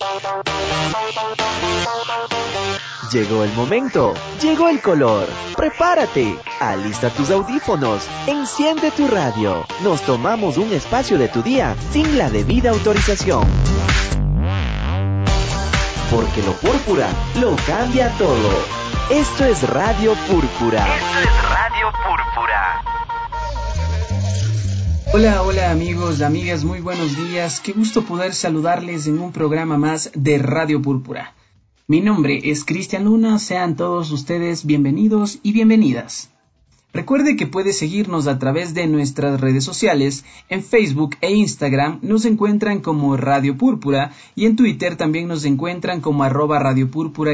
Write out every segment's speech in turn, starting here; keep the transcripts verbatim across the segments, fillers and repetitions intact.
Llegó el momento, llegó el color. Prepárate, alista tus audífonos, enciende tu radio. Nos tomamos un espacio de tu día sin la debida autorización. Porque lo púrpura lo cambia todo. Esto es Radio Púrpura. Esto es Radio Púrpura. Hola, hola amigos, amigas, muy buenos días. Qué gusto poder saludarles en un programa más de Radio Púrpura. Mi nombre es Cristian Luna, sean todos ustedes bienvenidos y bienvenidas. Recuerde que puede seguirnos a través de nuestras redes sociales. En Facebook e Instagram nos encuentran como Radio Púrpura y en Twitter también nos encuentran como arroba Radio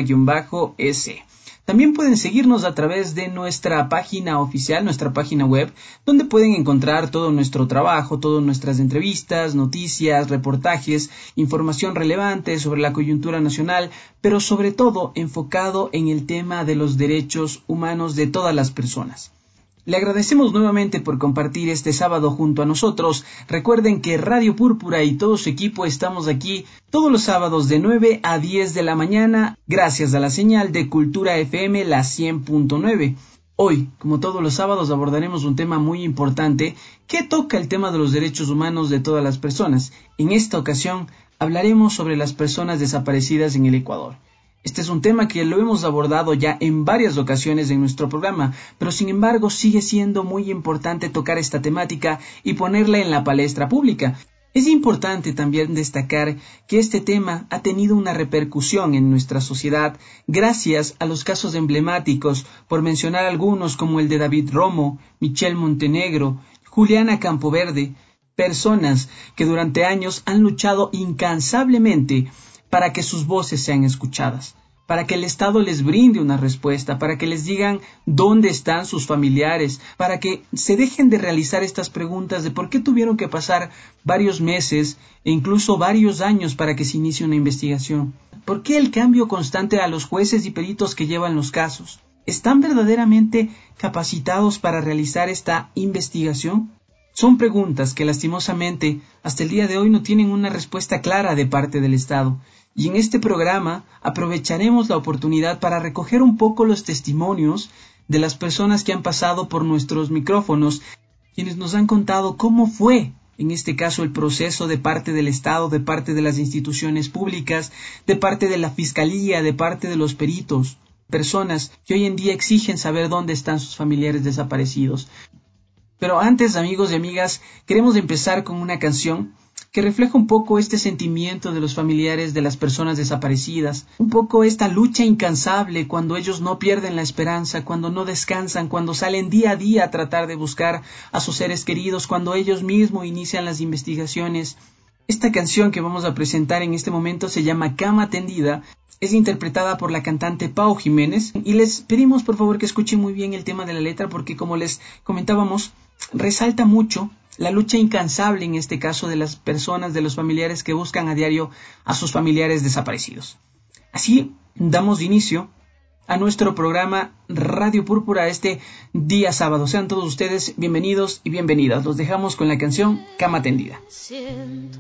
Púrpura-S. También pueden seguirnos a través de nuestra página oficial, nuestra página web, donde pueden encontrar todo nuestro trabajo, todas nuestras entrevistas, noticias, reportajes, información relevante sobre la coyuntura nacional, pero sobre todo enfocado en el tema de los derechos humanos de todas las personas. Le agradecemos nuevamente por compartir este sábado junto a nosotros. Recuerden que Radio Púrpura y todo su equipo estamos aquí todos los sábados de nueve a diez de la mañana, gracias a la señal de Cultura F M la cien punto nueve. Hoy, como todos los sábados, abordaremos un tema muy importante que toca el tema de los derechos humanos de todas las personas. En esta ocasión, hablaremos sobre las personas desaparecidas en el Ecuador. Este es un tema que lo hemos abordado ya en varias ocasiones en nuestro programa, pero sin embargo sigue siendo muy importante tocar esta temática y ponerla en la palestra pública. Es importante también destacar que este tema ha tenido una repercusión en nuestra sociedad gracias a los casos emblemáticos, por mencionar algunos como el de David Romo, Michelle Montenegro, Juliana Campoverde, personas que durante años han luchado incansablemente para que sus voces sean escuchadas, para que el Estado les brinde una respuesta, para que les digan dónde están sus familiares, para que se dejen de realizar estas preguntas de por qué tuvieron que pasar varios meses e incluso varios años para que se inicie una investigación. ¿Por qué el cambio constante a los jueces y peritos que llevan los casos? ¿Están verdaderamente capacitados para realizar esta investigación? Son preguntas que lastimosamente hasta el día de hoy no tienen una respuesta clara de parte del Estado. Y en este programa aprovecharemos la oportunidad para recoger un poco los testimonios de las personas que han pasado por nuestros micrófonos, quienes nos han contado cómo fue, en este caso, el proceso de parte del Estado, de parte de las instituciones públicas, de parte de la Fiscalía, de parte de los peritos, personas que hoy en día exigen saber dónde están sus familiares desaparecidos. Pero antes, amigos y amigas, queremos empezar con una canción que refleja un poco este sentimiento de los familiares de las personas desaparecidas, un poco esta lucha incansable cuando ellos no pierden la esperanza, cuando no descansan, cuando salen día a día a tratar de buscar a sus seres queridos, cuando ellos mismos inician las investigaciones. Esta canción que vamos a presentar en este momento se llama Cama Tendida. Es interpretada por la cantante Pau Jiménez y les pedimos por favor que escuchen muy bien el tema de la letra porque, como les comentábamos, resalta mucho la lucha incansable en este caso de las personas, de los familiares que buscan a diario a sus familiares desaparecidos. Así damos inicio a nuestro programa Radio Púrpura este día sábado. Sean todos ustedes bienvenidos y bienvenidas. Los dejamos con la canción Cama Tendida. Siento,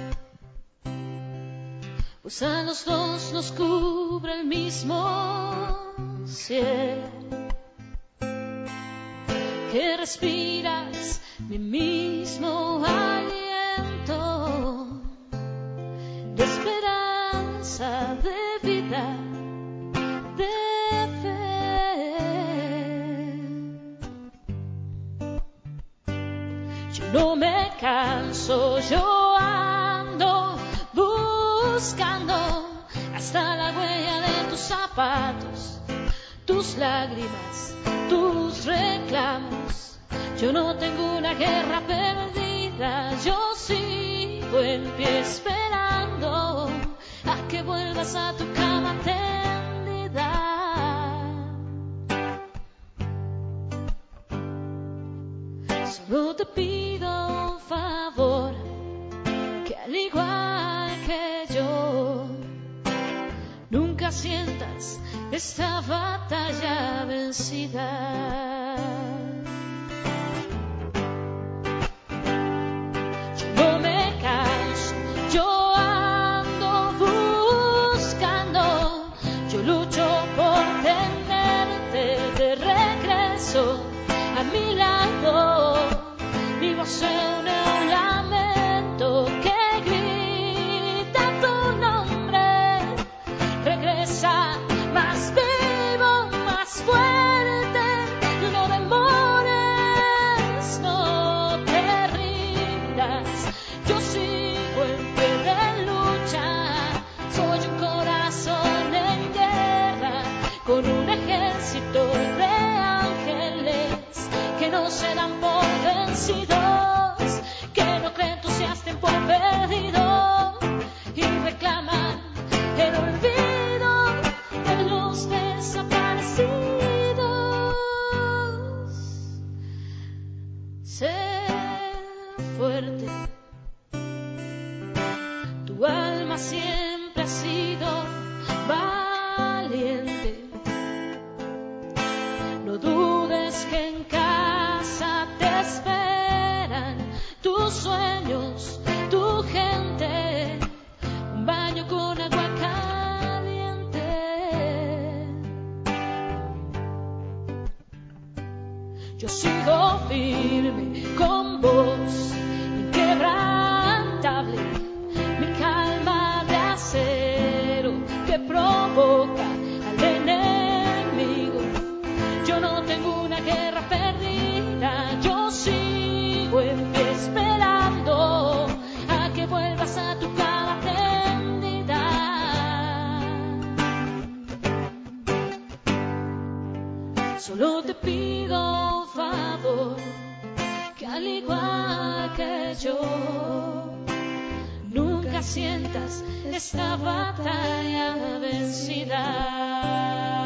pues a los dos nos cubre el mismo cielo, que respiras mi mismo aliento de esperanza, de vida, de fe. Yo no me canso, yo ando buscando hasta la huella de tus zapatos, tus lágrimas, tus reclamos. Yo no tengo una guerra perdida, yo sigo en pie esperando a que vuelvas a tu cama tendida. Solo te pido un favor, que al igual que yo, nunca sientas esta batalla vencida. Yo no me canso, yo ando buscando ejército de ángeles que no se dan por vencidos, que no creen entusiastas por perdido y reclaman el olvido de los desaparecidos. Sé fuerte, tu alma siempre ha sido valiente. No dudes que en casa te esperan tus sueños, tu gente, un baño con agua caliente. Yo sigo firme con vos, inquebrantable, mi calma de acero que provoca al enemigo. Yo no tengo una guerra perdida, yo sigo en pie esperando a que vuelvas a tu cama tendida. Solo te pido un favor, que al igual que yo, nunca sientas esta batalla vencida.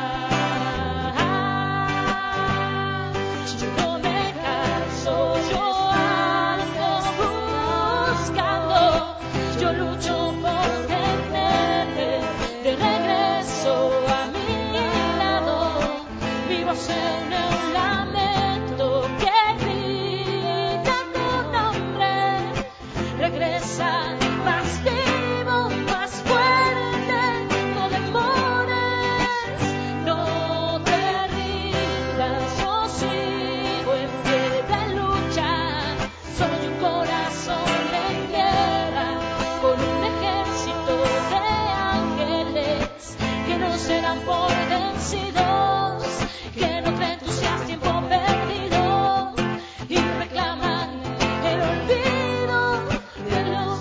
Yo no me canso, yo ando buscando, yo lucho por tenerte de regreso a mi lado. Mi voz se une a un lamento que grita tu nombre. Regresa más vivo, más fuerte, no demores, no te rindas. Yo sigo en pie de lucha, soy un corazón en guerra, con un ejército de ángeles que no serán por vencidos, que no creen entusiastas tiempo perdido y reclaman el olvido de los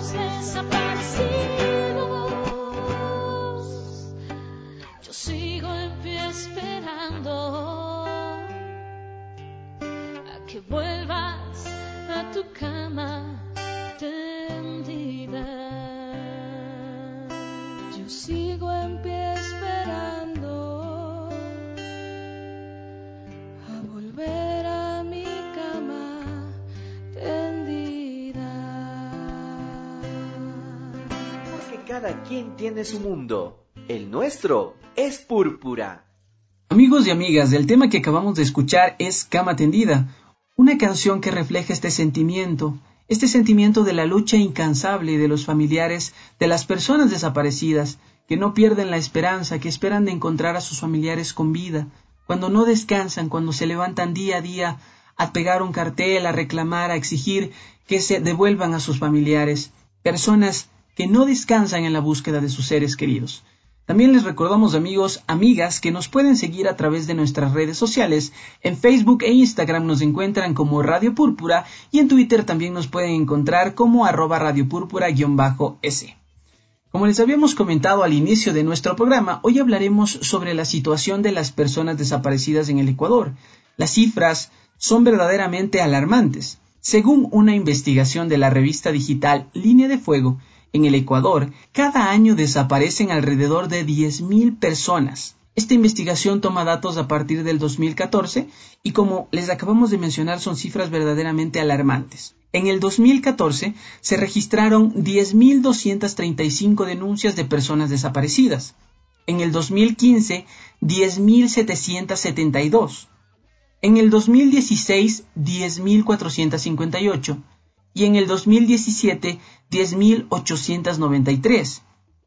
desaparecidos. Yo sigo en pie esperando a que vuelvas a tu cama tendida. Yo sigo en pie esperando a volver a mi cama tendida. Porque cada quien tiene su mundo. El nuestro es púrpura. Amigos y amigas, el tema que acabamos de escuchar es Cama Tendida, una canción que refleja este sentimiento, este sentimiento de la lucha incansable de los familiares de las personas desaparecidas, que no pierden la esperanza, que esperan de encontrar a sus familiares con vida, cuando no descansan, cuando se levantan día a día a pegar un cartel, a reclamar, a exigir que se devuelvan a sus familiares, personas que no descansan en la búsqueda de sus seres queridos. También les recordamos, amigos, amigas, que nos pueden seguir a través de nuestras redes sociales. En Facebook e Instagram nos encuentran como Radio Púrpura y en Twitter también nos pueden encontrar como arroba Radio Púrpura-S. Como les habíamos comentado al inicio de nuestro programa, hoy hablaremos sobre la situación de las personas desaparecidas en el Ecuador. Las cifras son verdaderamente alarmantes. Según una investigación de la revista digital Línea de Fuego, en el Ecuador, cada año desaparecen alrededor de diez mil personas. Esta investigación toma datos a partir del dos mil catorce y, como les acabamos de mencionar, son cifras verdaderamente alarmantes. En el dos mil catorce se registraron diez mil doscientas treinta y cinco denuncias de personas desaparecidas. En el dos mil quince, diez mil setecientas setenta y dos. En el dos mil dieciséis, diez mil cuatrocientas cincuenta y ocho. Y en el dos mil diecisiete, diez mil ochocientas noventa y tres,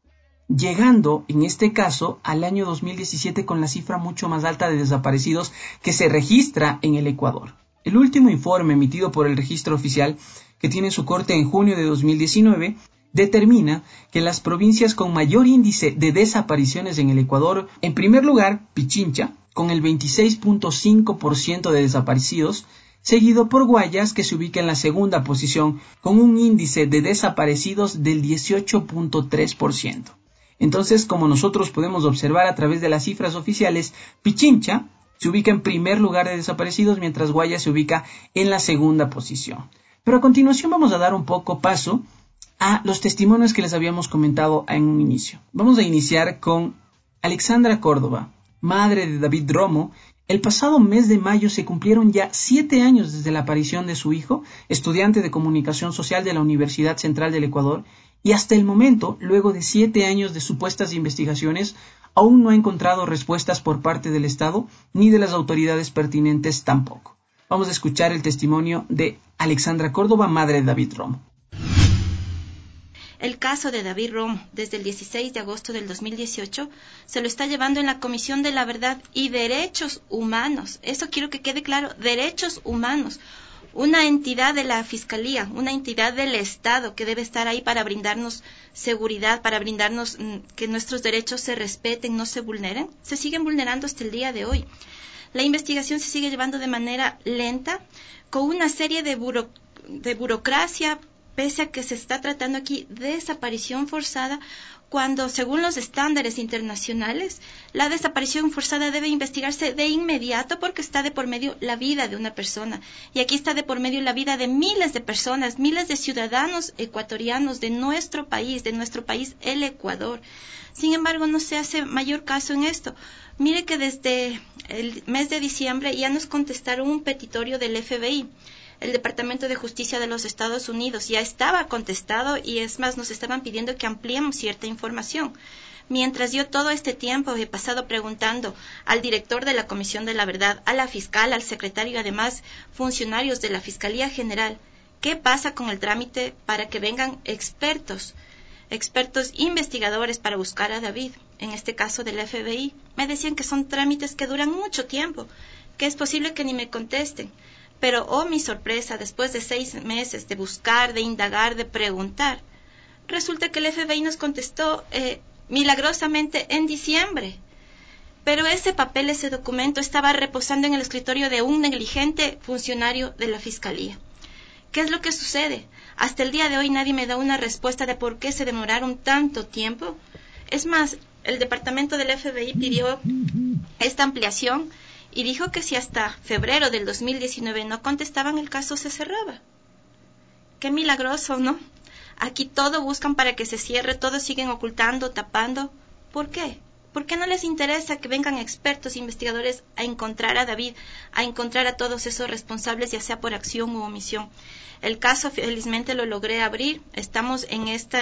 llegando en este caso al año dos mil diecisiete con la cifra mucho más alta de desaparecidos que se registra en el Ecuador. El último informe emitido por el registro oficial, que tiene su corte en junio de dos mil diecinueve, determina que las provincias con mayor índice de desapariciones en el Ecuador, en primer lugar, Pichincha, con el veintiséis punto cinco por ciento de desaparecidos, seguido por Guayas, que se ubica en la segunda posición con un índice de desaparecidos del dieciocho punto tres por ciento. Entonces, como nosotros podemos observar a través de las cifras oficiales, Pichincha se ubica en primer lugar de desaparecidos, mientras Guayas se ubica en la segunda posición. Pero a continuación vamos a dar un poco paso a los testimonios que les habíamos comentado en un inicio. Vamos a iniciar con Alexandra Córdoba, madre de David Romo. El pasado mes de mayo se cumplieron ya siete años desde la aparición de su hijo, estudiante de comunicación social de la Universidad Central del Ecuador, y hasta el momento, luego de siete años de supuestas investigaciones, aún no ha encontrado respuestas por parte del Estado ni de las autoridades pertinentes tampoco. Vamos a escuchar el testimonio de Alexandra Córdoba, madre de David Romo. El caso de David Romo, desde el dieciséis de agosto del dos mil dieciocho, se lo está llevando en la Comisión de la Verdad y Derechos Humanos. Eso quiero que quede claro, derechos humanos. Una entidad de la Fiscalía, una entidad del Estado que debe estar ahí para brindarnos seguridad, para brindarnos mm, que nuestros derechos se respeten, no se vulneren, se siguen vulnerando hasta el día de hoy. La investigación se sigue llevando de manera lenta, con una serie de, buro, de burocracia, pese a que se está tratando aquí de desaparición forzada, cuando, según los estándares internacionales, la desaparición forzada debe investigarse de inmediato porque está de por medio la vida de una persona. Y aquí está de por medio la vida de miles de personas, miles de ciudadanos ecuatorianos de nuestro país, de nuestro país, el Ecuador. Sin embargo, no se hace mayor caso en esto. Mire que desde el mes de diciembre ya nos contestaron un petitorio del F B I. El Departamento de Justicia de los Estados Unidos ya estaba contestado y es más, nos estaban pidiendo que ampliemos cierta información. Mientras yo todo este tiempo he pasado preguntando al director de la Comisión de la Verdad, a la fiscal, al secretario y además funcionarios de la Fiscalía General, ¿qué pasa con el trámite para que vengan expertos, expertos investigadores para buscar a David? En este caso del F B I, me decían que son trámites que duran mucho tiempo, que es posible que ni me contesten. Pero, oh mi sorpresa, después de seis meses de buscar, de indagar, de preguntar, resulta que el F B I nos contestó eh, milagrosamente en diciembre. Pero ese papel, ese documento, estaba reposando en el escritorio de un negligente funcionario de la Fiscalía. ¿Qué es lo que sucede? Hasta el día de hoy nadie me da una respuesta de por qué se demoraron tanto tiempo. Es más, el departamento del F B I pidió esta ampliación y dijo que si hasta febrero del dos mil diecinueve no contestaban, el caso se cerraba. Qué milagroso, ¿no? Aquí todo buscan para que se cierre, todo siguen ocultando, tapando. ¿Por qué? ¿Por qué no les interesa que vengan expertos investigadores a encontrar a David, a encontrar a todos esos responsables, ya sea por acción u omisión? El caso felizmente lo logré abrir. Estamos en esta...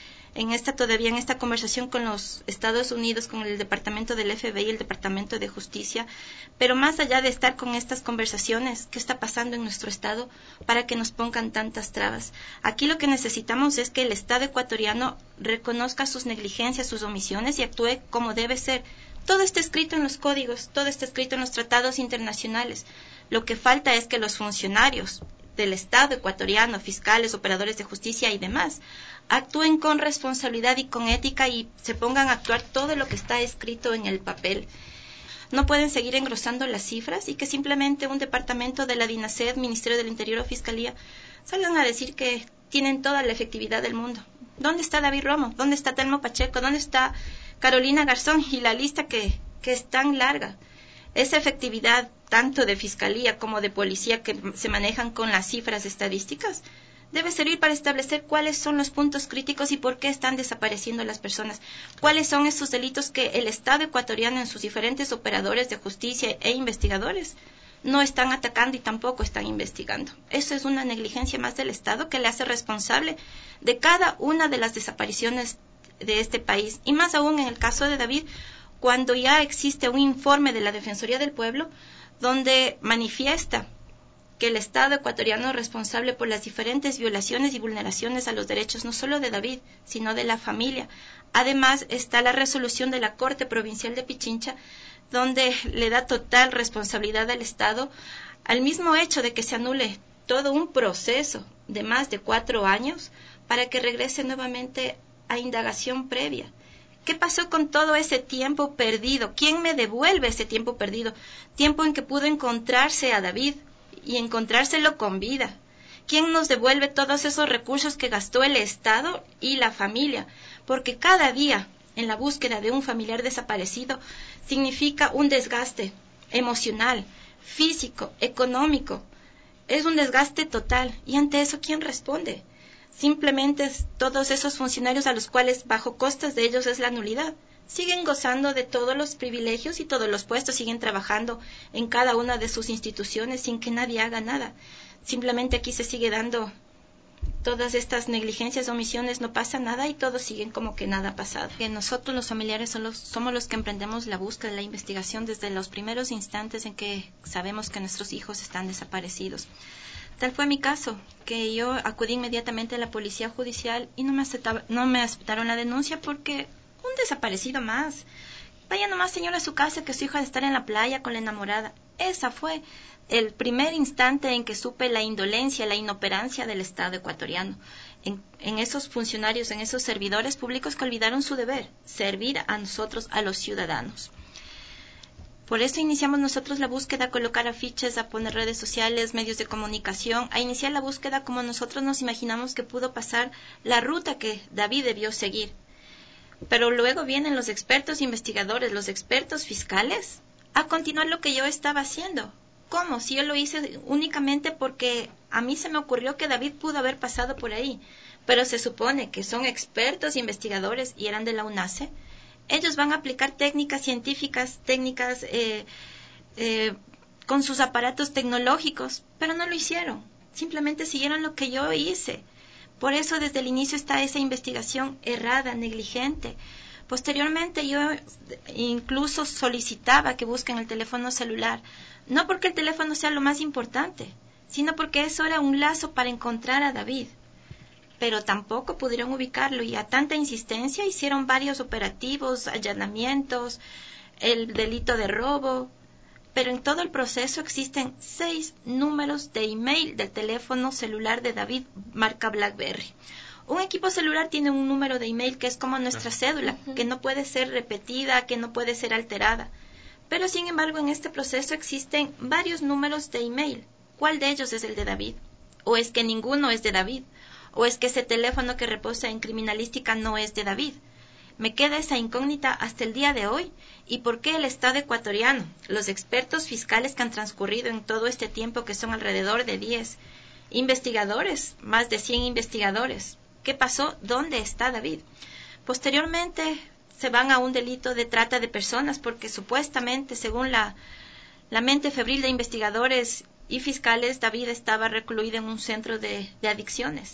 en esta todavía en esta conversación con los Estados Unidos, con el departamento del F B I y el departamento de Justicia, pero más allá de estar con estas conversaciones, ¿qué está pasando en nuestro estado para que nos pongan tantas trabas? Aquí lo que necesitamos es que el Estado ecuatoriano reconozca sus negligencias, sus omisiones y actúe como debe ser. Todo está escrito en los códigos, todo está escrito en los tratados internacionales. Lo que falta es que los funcionarios del Estado ecuatoriano, fiscales, operadores de justicia y demás, actúen con responsabilidad y con ética y se pongan a actuar todo lo que está escrito en el papel. No pueden seguir engrosando las cifras y que simplemente un departamento de la DINASED, Ministerio del Interior o Fiscalía salgan a decir que tienen toda la efectividad del mundo. ¿Dónde está David Romo? ¿Dónde está Telmo Pacheco? ¿Dónde está Carolina Garzón? Y la lista que, que es tan larga. Esa efectividad tanto de Fiscalía como de Policía que se manejan con las cifras estadísticas debe servir para establecer cuáles son los puntos críticos y por qué están desapareciendo las personas, cuáles son esos delitos que el Estado ecuatoriano en sus diferentes operadores de justicia e investigadores no están atacando y tampoco están investigando. Eso es una negligencia más del Estado que le hace responsable de cada una de las desapariciones de este país. Y más aún en el caso de David, cuando ya existe un informe de la Defensoría del Pueblo donde manifiesta que el Estado ecuatoriano es responsable por las diferentes violaciones y vulneraciones a los derechos no solo de David, sino de la familia. Además está la resolución de la Corte Provincial de Pichincha, donde le da total responsabilidad al Estado al mismo hecho de que se anule todo un proceso de más de cuatro años para que regrese nuevamente a indagación previa. ¿Qué pasó con todo ese tiempo perdido? ¿Quién me devuelve ese tiempo perdido? Tiempo en que pudo encontrarse a David y encontrárselo con vida. ¿Quién nos devuelve todos esos recursos que gastó el Estado y la familia? Porque cada día en la búsqueda de un familiar desaparecido significa un desgaste emocional, físico, económico. Es un desgaste total. Y ante eso, ¿quién responde? Simplemente todos esos funcionarios a los cuales bajo costas de ellos es la nulidad. Siguen gozando de todos los privilegios y todos los puestos, siguen trabajando en cada una de sus instituciones sin que nadie haga nada. Simplemente aquí se sigue dando todas estas negligencias, omisiones, no pasa nada y todos siguen como que nada ha pasado. Que nosotros los familiares somos los, somos los que emprendemos la búsqueda, la investigación desde los primeros instantes en que sabemos que nuestros hijos están desaparecidos. Tal fue mi caso, que yo acudí inmediatamente a la policía judicial y no me, aceptaba, no me aceptaron la denuncia porque un desaparecido más. Vaya nomás, señora, a su casa, que su hijo ha de estar en la playa con la enamorada. Esa fue el primer instante en que supe la indolencia, la inoperancia del Estado ecuatoriano. En, en esos funcionarios, en esos servidores públicos que olvidaron su deber, servir a nosotros, a los ciudadanos. Por eso iniciamos nosotros la búsqueda, a colocar afiches, a poner redes sociales, medios de comunicación, a iniciar la búsqueda como nosotros nos imaginamos que pudo pasar la ruta que David debió seguir. Pero luego vienen los expertos investigadores, los expertos fiscales, a continuar lo que yo estaba haciendo. ¿Cómo? Si yo lo hice únicamente porque a mí se me ocurrió que David pudo haber pasado por ahí, pero se supone que son expertos investigadores y eran de la UNACE. Ellos van a aplicar técnicas científicas, técnicas eh, eh, con sus aparatos tecnológicos, pero no lo hicieron. Simplemente siguieron lo que yo hice. Por eso desde el inicio está esa investigación errada, negligente. Posteriormente yo incluso solicitaba que busquen el teléfono celular, no porque el teléfono sea lo más importante, sino porque eso era un lazo para encontrar a David. Pero tampoco pudieron ubicarlo y a tanta insistencia hicieron varios operativos, allanamientos, el delito de robo. Pero en todo el proceso existen seis números de email del teléfono celular de David, marca BlackBerry. Un equipo celular tiene un número de email que es como nuestra cédula, que no puede ser repetida, que no puede ser alterada. Pero sin embargo en este proceso existen varios números de email. ¿Cuál de ellos es el de David? ¿O es que ninguno es de David? ¿O es que ese teléfono que reposa en criminalística no es de David? Me queda esa incógnita hasta el día de hoy. ¿Y por qué el Estado ecuatoriano, los expertos fiscales que han transcurrido en todo este tiempo, que son alrededor de diez investigadores, más de cien investigadores? ¿Qué pasó? ¿Dónde está David? Posteriormente se van a un delito de trata de personas porque supuestamente, según la, la mente febril de investigadores y fiscales, David estaba recluido en un centro de, de adicciones.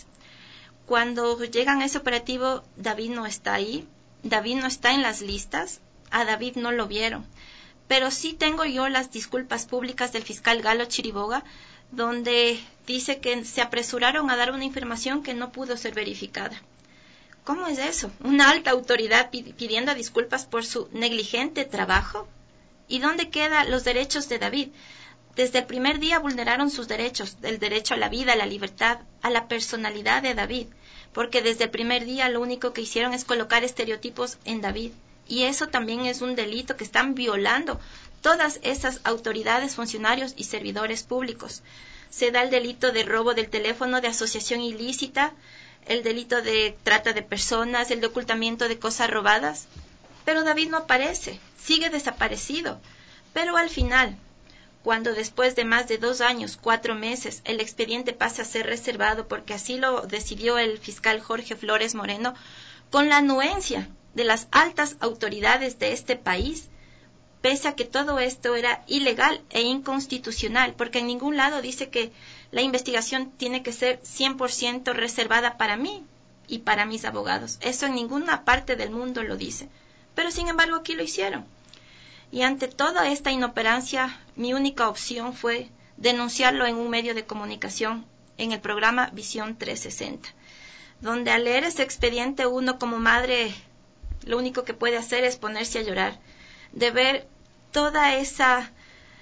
Cuando llegan a ese operativo, David no está ahí, David no está en las listas, a David no lo vieron. Pero sí tengo yo las disculpas públicas del fiscal Galo Chiriboga, donde dice que se apresuraron a dar una información que no pudo ser verificada. ¿Cómo es eso? ¿Una alta autoridad pidiendo disculpas por su negligente trabajo? ¿Y dónde quedan los derechos de David? Desde el primer día vulneraron sus derechos, el derecho a la vida, a la libertad, a la personalidad de David, porque desde el primer día lo único que hicieron es colocar estereotipos en David. Y eso también es un delito que están violando todas esas autoridades, funcionarios y servidores públicos. Se da el delito de robo del teléfono, de asociación ilícita, el delito de trata de personas, el de ocultamiento de cosas robadas. Pero David no aparece, sigue desaparecido. Pero al final, cuando después de más de dos años, cuatro meses, el expediente pasa a ser reservado, porque así lo decidió el fiscal Jorge Flores Moreno, con la anuencia de las altas autoridades de este país, pese a que todo esto era ilegal e inconstitucional, porque en ningún lado dice que la investigación tiene que ser cien por ciento reservada para mí y para mis abogados. Eso en ninguna parte del mundo lo dice. Pero sin embargo aquí lo hicieron. Y ante toda esta inoperancia, mi única opción fue denunciarlo en un medio de comunicación, en el programa Visión trescientos sesenta, donde al leer ese expediente uno como madre lo único que puede hacer es ponerse a llorar, de ver toda esa,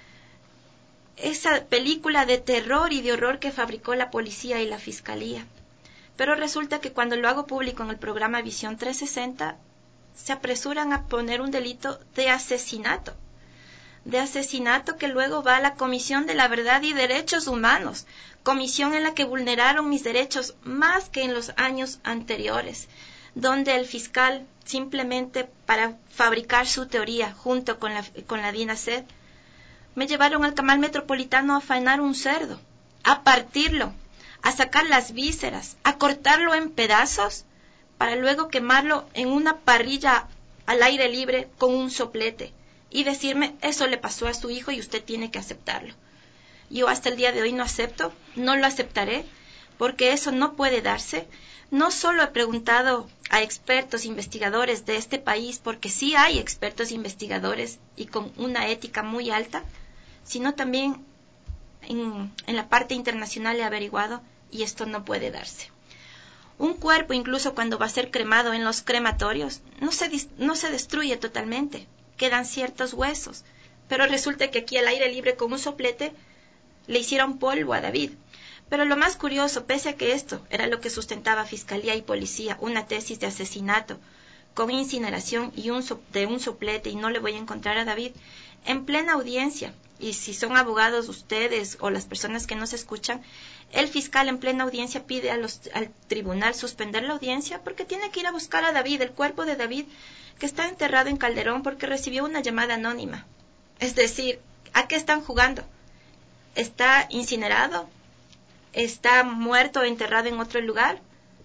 esa película de terror y de horror que fabricó la policía y la fiscalía. Pero resulta que cuando lo hago público en el programa Visión trescientos sesenta, se apresuran a poner un delito de asesinato, de asesinato que luego va a la Comisión de la Verdad y Derechos Humanos, comisión en la que vulneraron mis derechos más que en los años anteriores, donde el fiscal simplemente para fabricar su teoría junto con la, con la DINASED, me llevaron al Camal Metropolitano a faenar un cerdo, a partirlo, a sacar las vísceras, a cortarlo en pedazos, para luego quemarlo en una parrilla al aire libre con un soplete y decirme, eso le pasó a su hijo y usted tiene que aceptarlo. Yo hasta el día de hoy no acepto, no lo aceptaré, porque eso no puede darse. No solo he preguntado a expertos investigadores de este país, porque sí hay expertos investigadores y con una ética muy alta, sino también en, en la parte internacional he averiguado y esto no puede darse. Un cuerpo, incluso cuando va a ser cremado en los crematorios, no se, no se destruye totalmente, quedan ciertos huesos, pero resulta que aquí al aire libre con un soplete le hicieron polvo a David. Pero lo más curioso, pese a que esto era lo que sustentaba Fiscalía y Policía, una tesis de asesinato con incineración y un so, de un soplete, y no le voy a encontrar a David, en plena audiencia, y si son abogados ustedes o las personas que nos escuchan, el fiscal en plena audiencia pide a los, al tribunal suspender la audiencia porque tiene que ir a buscar a David, el cuerpo de David, que está enterrado en Calderón porque recibió una llamada anónima. Es decir, ¿a qué están jugando? ¿Está incinerado? ¿Está muerto o enterrado en otro lugar?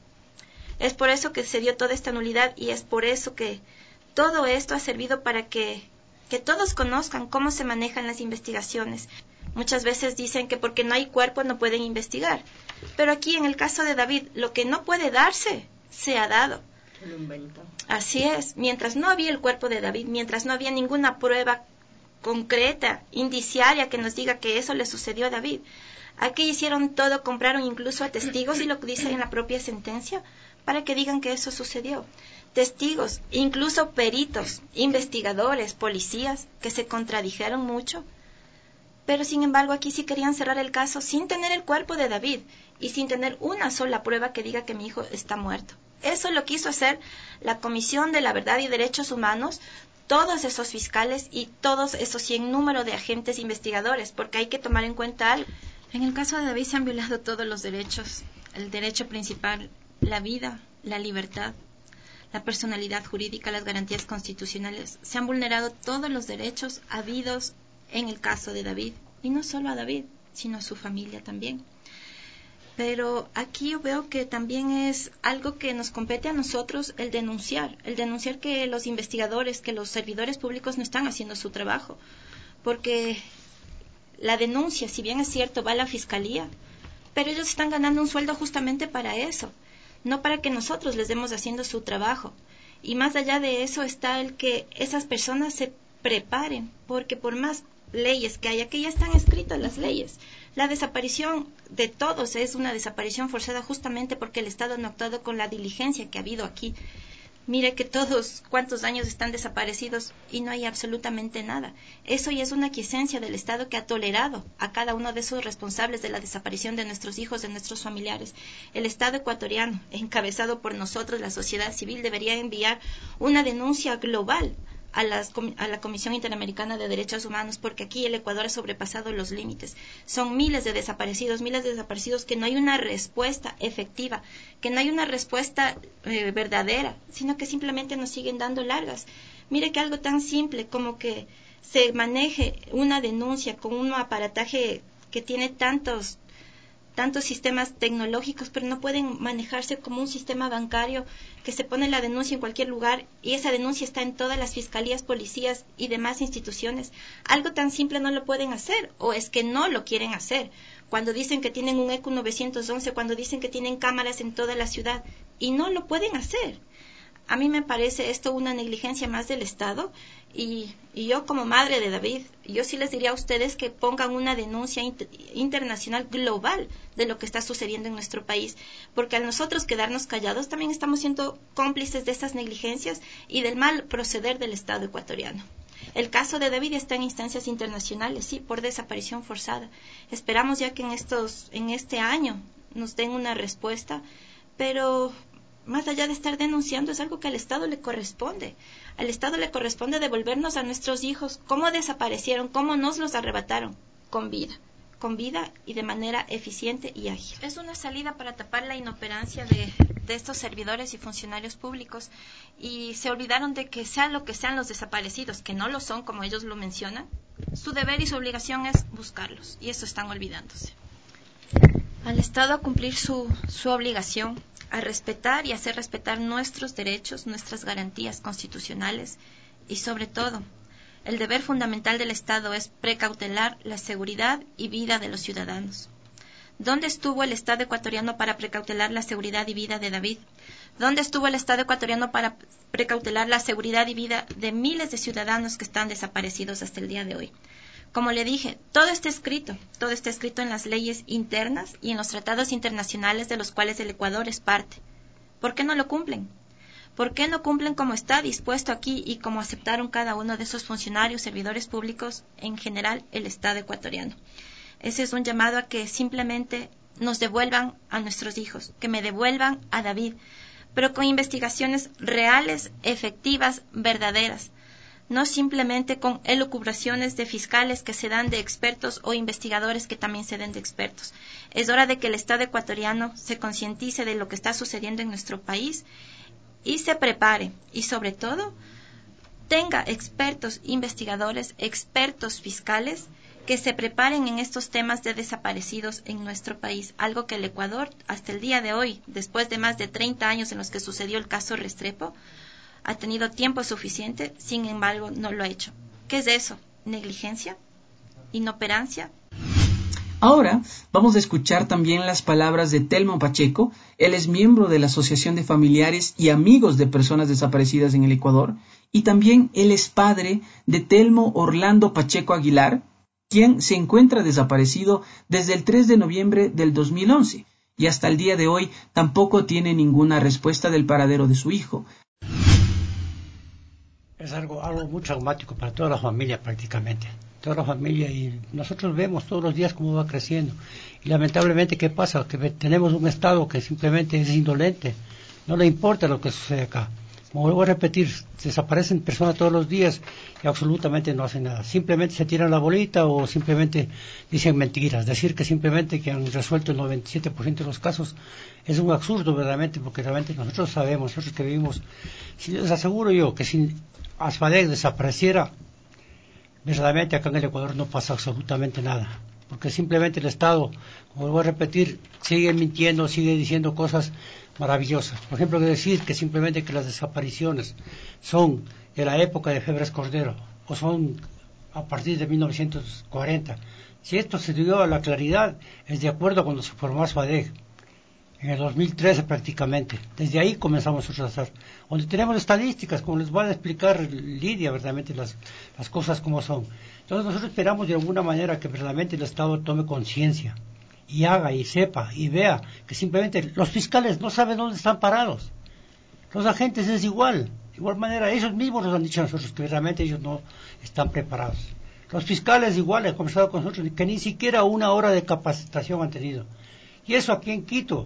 Es por eso que se dio toda esta nulidad y es por eso que todo esto ha servido para que, que todos conozcan cómo se manejan las investigaciones. Muchas veces dicen que porque no hay cuerpo no pueden investigar. Pero aquí en el caso de David, lo que no puede darse, se ha dado. Se lo inventó. Así es. Mientras no había el cuerpo de David, mientras no había ninguna prueba concreta, indiciaria, que nos diga que eso le sucedió a David, aquí hicieron todo, compraron incluso a testigos, y lo que dice en la propia sentencia, para que digan que eso sucedió. Testigos, incluso peritos, investigadores, policías, que se contradijeron mucho. Pero sin embargo aquí sí querían cerrar el caso sin tener el cuerpo de David y sin tener una sola prueba que diga que mi hijo está muerto. Eso lo quiso hacer la Comisión de la Verdad y Derechos Humanos, todos esos fiscales y todos esos cien número de agentes investigadores, porque hay que tomar en cuenta algo. En el caso de David se han violado todos los derechos. El derecho principal, la vida, la libertad, la personalidad jurídica, las garantías constitucionales. Se han vulnerado todos los derechos habidos en el caso de David, y no solo a David, sino a su familia también. Pero aquí yo veo que también es algo que nos compete a nosotros el denunciar, el denunciar que los investigadores, que los servidores públicos no están haciendo su trabajo, porque la denuncia, si bien es cierto, va a la fiscalía, pero ellos están ganando un sueldo justamente para eso, no para que nosotros les demos haciendo su trabajo. Y más allá de eso está el que esas personas se preparen, porque por más leyes que haya, que ya están escritas las leyes, la desaparición de todos es una desaparición forzada justamente porque el Estado no ha actuado con la diligencia que ha habido aquí. Mire que todos cuántos años están desaparecidos y no hay absolutamente nada. Eso ya es una aquiescencia del Estado que ha tolerado a cada uno de esos responsables de la desaparición de nuestros hijos, de nuestros familiares. El Estado ecuatoriano, encabezado por nosotros, la sociedad civil, debería enviar una denuncia global a, las, a la Comisión Interamericana de Derechos Humanos, porque aquí el Ecuador ha sobrepasado los límites. Son miles de desaparecidos, miles de desaparecidos que no hay una respuesta efectiva, que no hay una respuesta eh, verdadera, sino que simplemente nos siguen dando largas. Mire que algo tan simple como que se maneje una denuncia con un aparataje que tiene tantos tantos sistemas tecnológicos, pero no pueden manejarse como un sistema bancario que se pone la denuncia en cualquier lugar y esa denuncia está en todas las fiscalías, policías y demás instituciones. Algo tan simple no lo pueden hacer, o es que no lo quieren hacer. Cuando dicen que tienen un E Q nueve once, cuando dicen que tienen cámaras en toda la ciudad, y no lo pueden hacer. A mí me parece esto una negligencia más del Estado y, y yo como madre de David, yo sí les diría a ustedes que pongan una denuncia inter, internacional global de lo que está sucediendo en nuestro país, porque al nosotros quedarnos callados también estamos siendo cómplices de estas negligencias y del mal proceder del Estado ecuatoriano. El caso de David está en instancias internacionales, sí, por desaparición forzada. Esperamos ya que en estos, en este año nos den una respuesta, pero más allá de estar denunciando, es algo que al Estado le corresponde. Al Estado le corresponde devolvernos a nuestros hijos cómo desaparecieron, cómo nos los arrebataron, con vida, con vida y de manera eficiente y ágil. Es una salida para tapar la inoperancia de, de estos servidores y funcionarios públicos y se olvidaron de que sean lo que sean los desaparecidos, que no lo son como ellos lo mencionan, su deber y su obligación es buscarlos y eso están olvidándose. Al Estado a cumplir su, su obligación, a respetar y hacer respetar nuestros derechos, nuestras garantías constitucionales y sobre todo, el deber fundamental del Estado es precautelar la seguridad y vida de los ciudadanos. ¿Dónde estuvo el Estado ecuatoriano para precautelar la seguridad y vida de David? ¿Dónde estuvo el Estado ecuatoriano para precautelar la seguridad y vida de miles de ciudadanos que están desaparecidos hasta el día de hoy? Como le dije, todo está escrito, todo está escrito en las leyes internas y en los tratados internacionales de los cuales el Ecuador es parte. ¿Por qué no lo cumplen? ¿Por qué no cumplen como está dispuesto aquí y como aceptaron cada uno de esos funcionarios, servidores públicos, en general el Estado ecuatoriano? Ese es un llamado a que simplemente nos devuelvan a nuestros hijos, que me devuelvan a David, pero con investigaciones reales, efectivas, verdaderas, no simplemente con elucubraciones de fiscales que se dan de expertos o investigadores que también se den de expertos. Es hora de que el Estado ecuatoriano se concientice de lo que está sucediendo en nuestro país y se prepare y sobre todo tenga expertos investigadores, expertos fiscales que se preparen en estos temas de desaparecidos en nuestro país, algo que el Ecuador hasta el día de hoy, después de más de treinta años en los que sucedió el caso Restrepo, ha tenido tiempo suficiente, sin embargo no lo ha hecho. ¿Qué es eso? ¿Negligencia? ¿Inoperancia? Ahora vamos a escuchar también las palabras de Telmo Pacheco. Él es miembro de la Asociación de Familiares y Amigos de Personas Desaparecidas en el Ecuador y también él es padre de Telmo Orlando Pacheco Aguilar, quien se encuentra desaparecido desde el tres de noviembre del dos mil once y hasta el día de hoy tampoco tiene ninguna respuesta del paradero de su hijo. Es algo, algo muy traumático para toda la familia prácticamente, toda la familia, y nosotros vemos todos los días cómo va creciendo y lamentablemente ¿qué pasa? Que tenemos un Estado que simplemente es indolente, no le importa lo que sucede acá. Como vuelvo a repetir, desaparecen personas todos los días y absolutamente no hacen nada. Simplemente se tiran la bolita o simplemente dicen mentiras. Decir que simplemente que han resuelto el noventa y siete por ciento de los casos es un absurdo verdaderamente, porque realmente nosotros sabemos, nosotros que vivimos, si les aseguro yo que si Asfadec desapareciera, verdaderamente acá en el Ecuador no pasa absolutamente nada. Porque simplemente el Estado, como vuelvo a repetir, sigue mintiendo, sigue diciendo cosas maravillosas. Por ejemplo, decir que simplemente que las desapariciones son de la época de Febres Cordero o son a partir de mil novecientos cuarenta. Si esto se dio a la claridad, es de acuerdo a cuando se formó Asfadec, en el dos mil trece prácticamente. Desde ahí comenzamos a trazar. Donde tenemos estadísticas, como les va a explicar Lidia, verdaderamente las, las cosas como son. Entonces nosotros esperamos de alguna manera que verdaderamente el Estado tome conciencia y haga y sepa y vea que simplemente los fiscales no saben dónde están parados. Los agentes es igual. De igual manera, ellos mismos nos han dicho a nosotros que realmente ellos no están preparados. Los fiscales igual han conversado con nosotros que ni siquiera una hora de capacitación han tenido. Y eso aquí en Quito.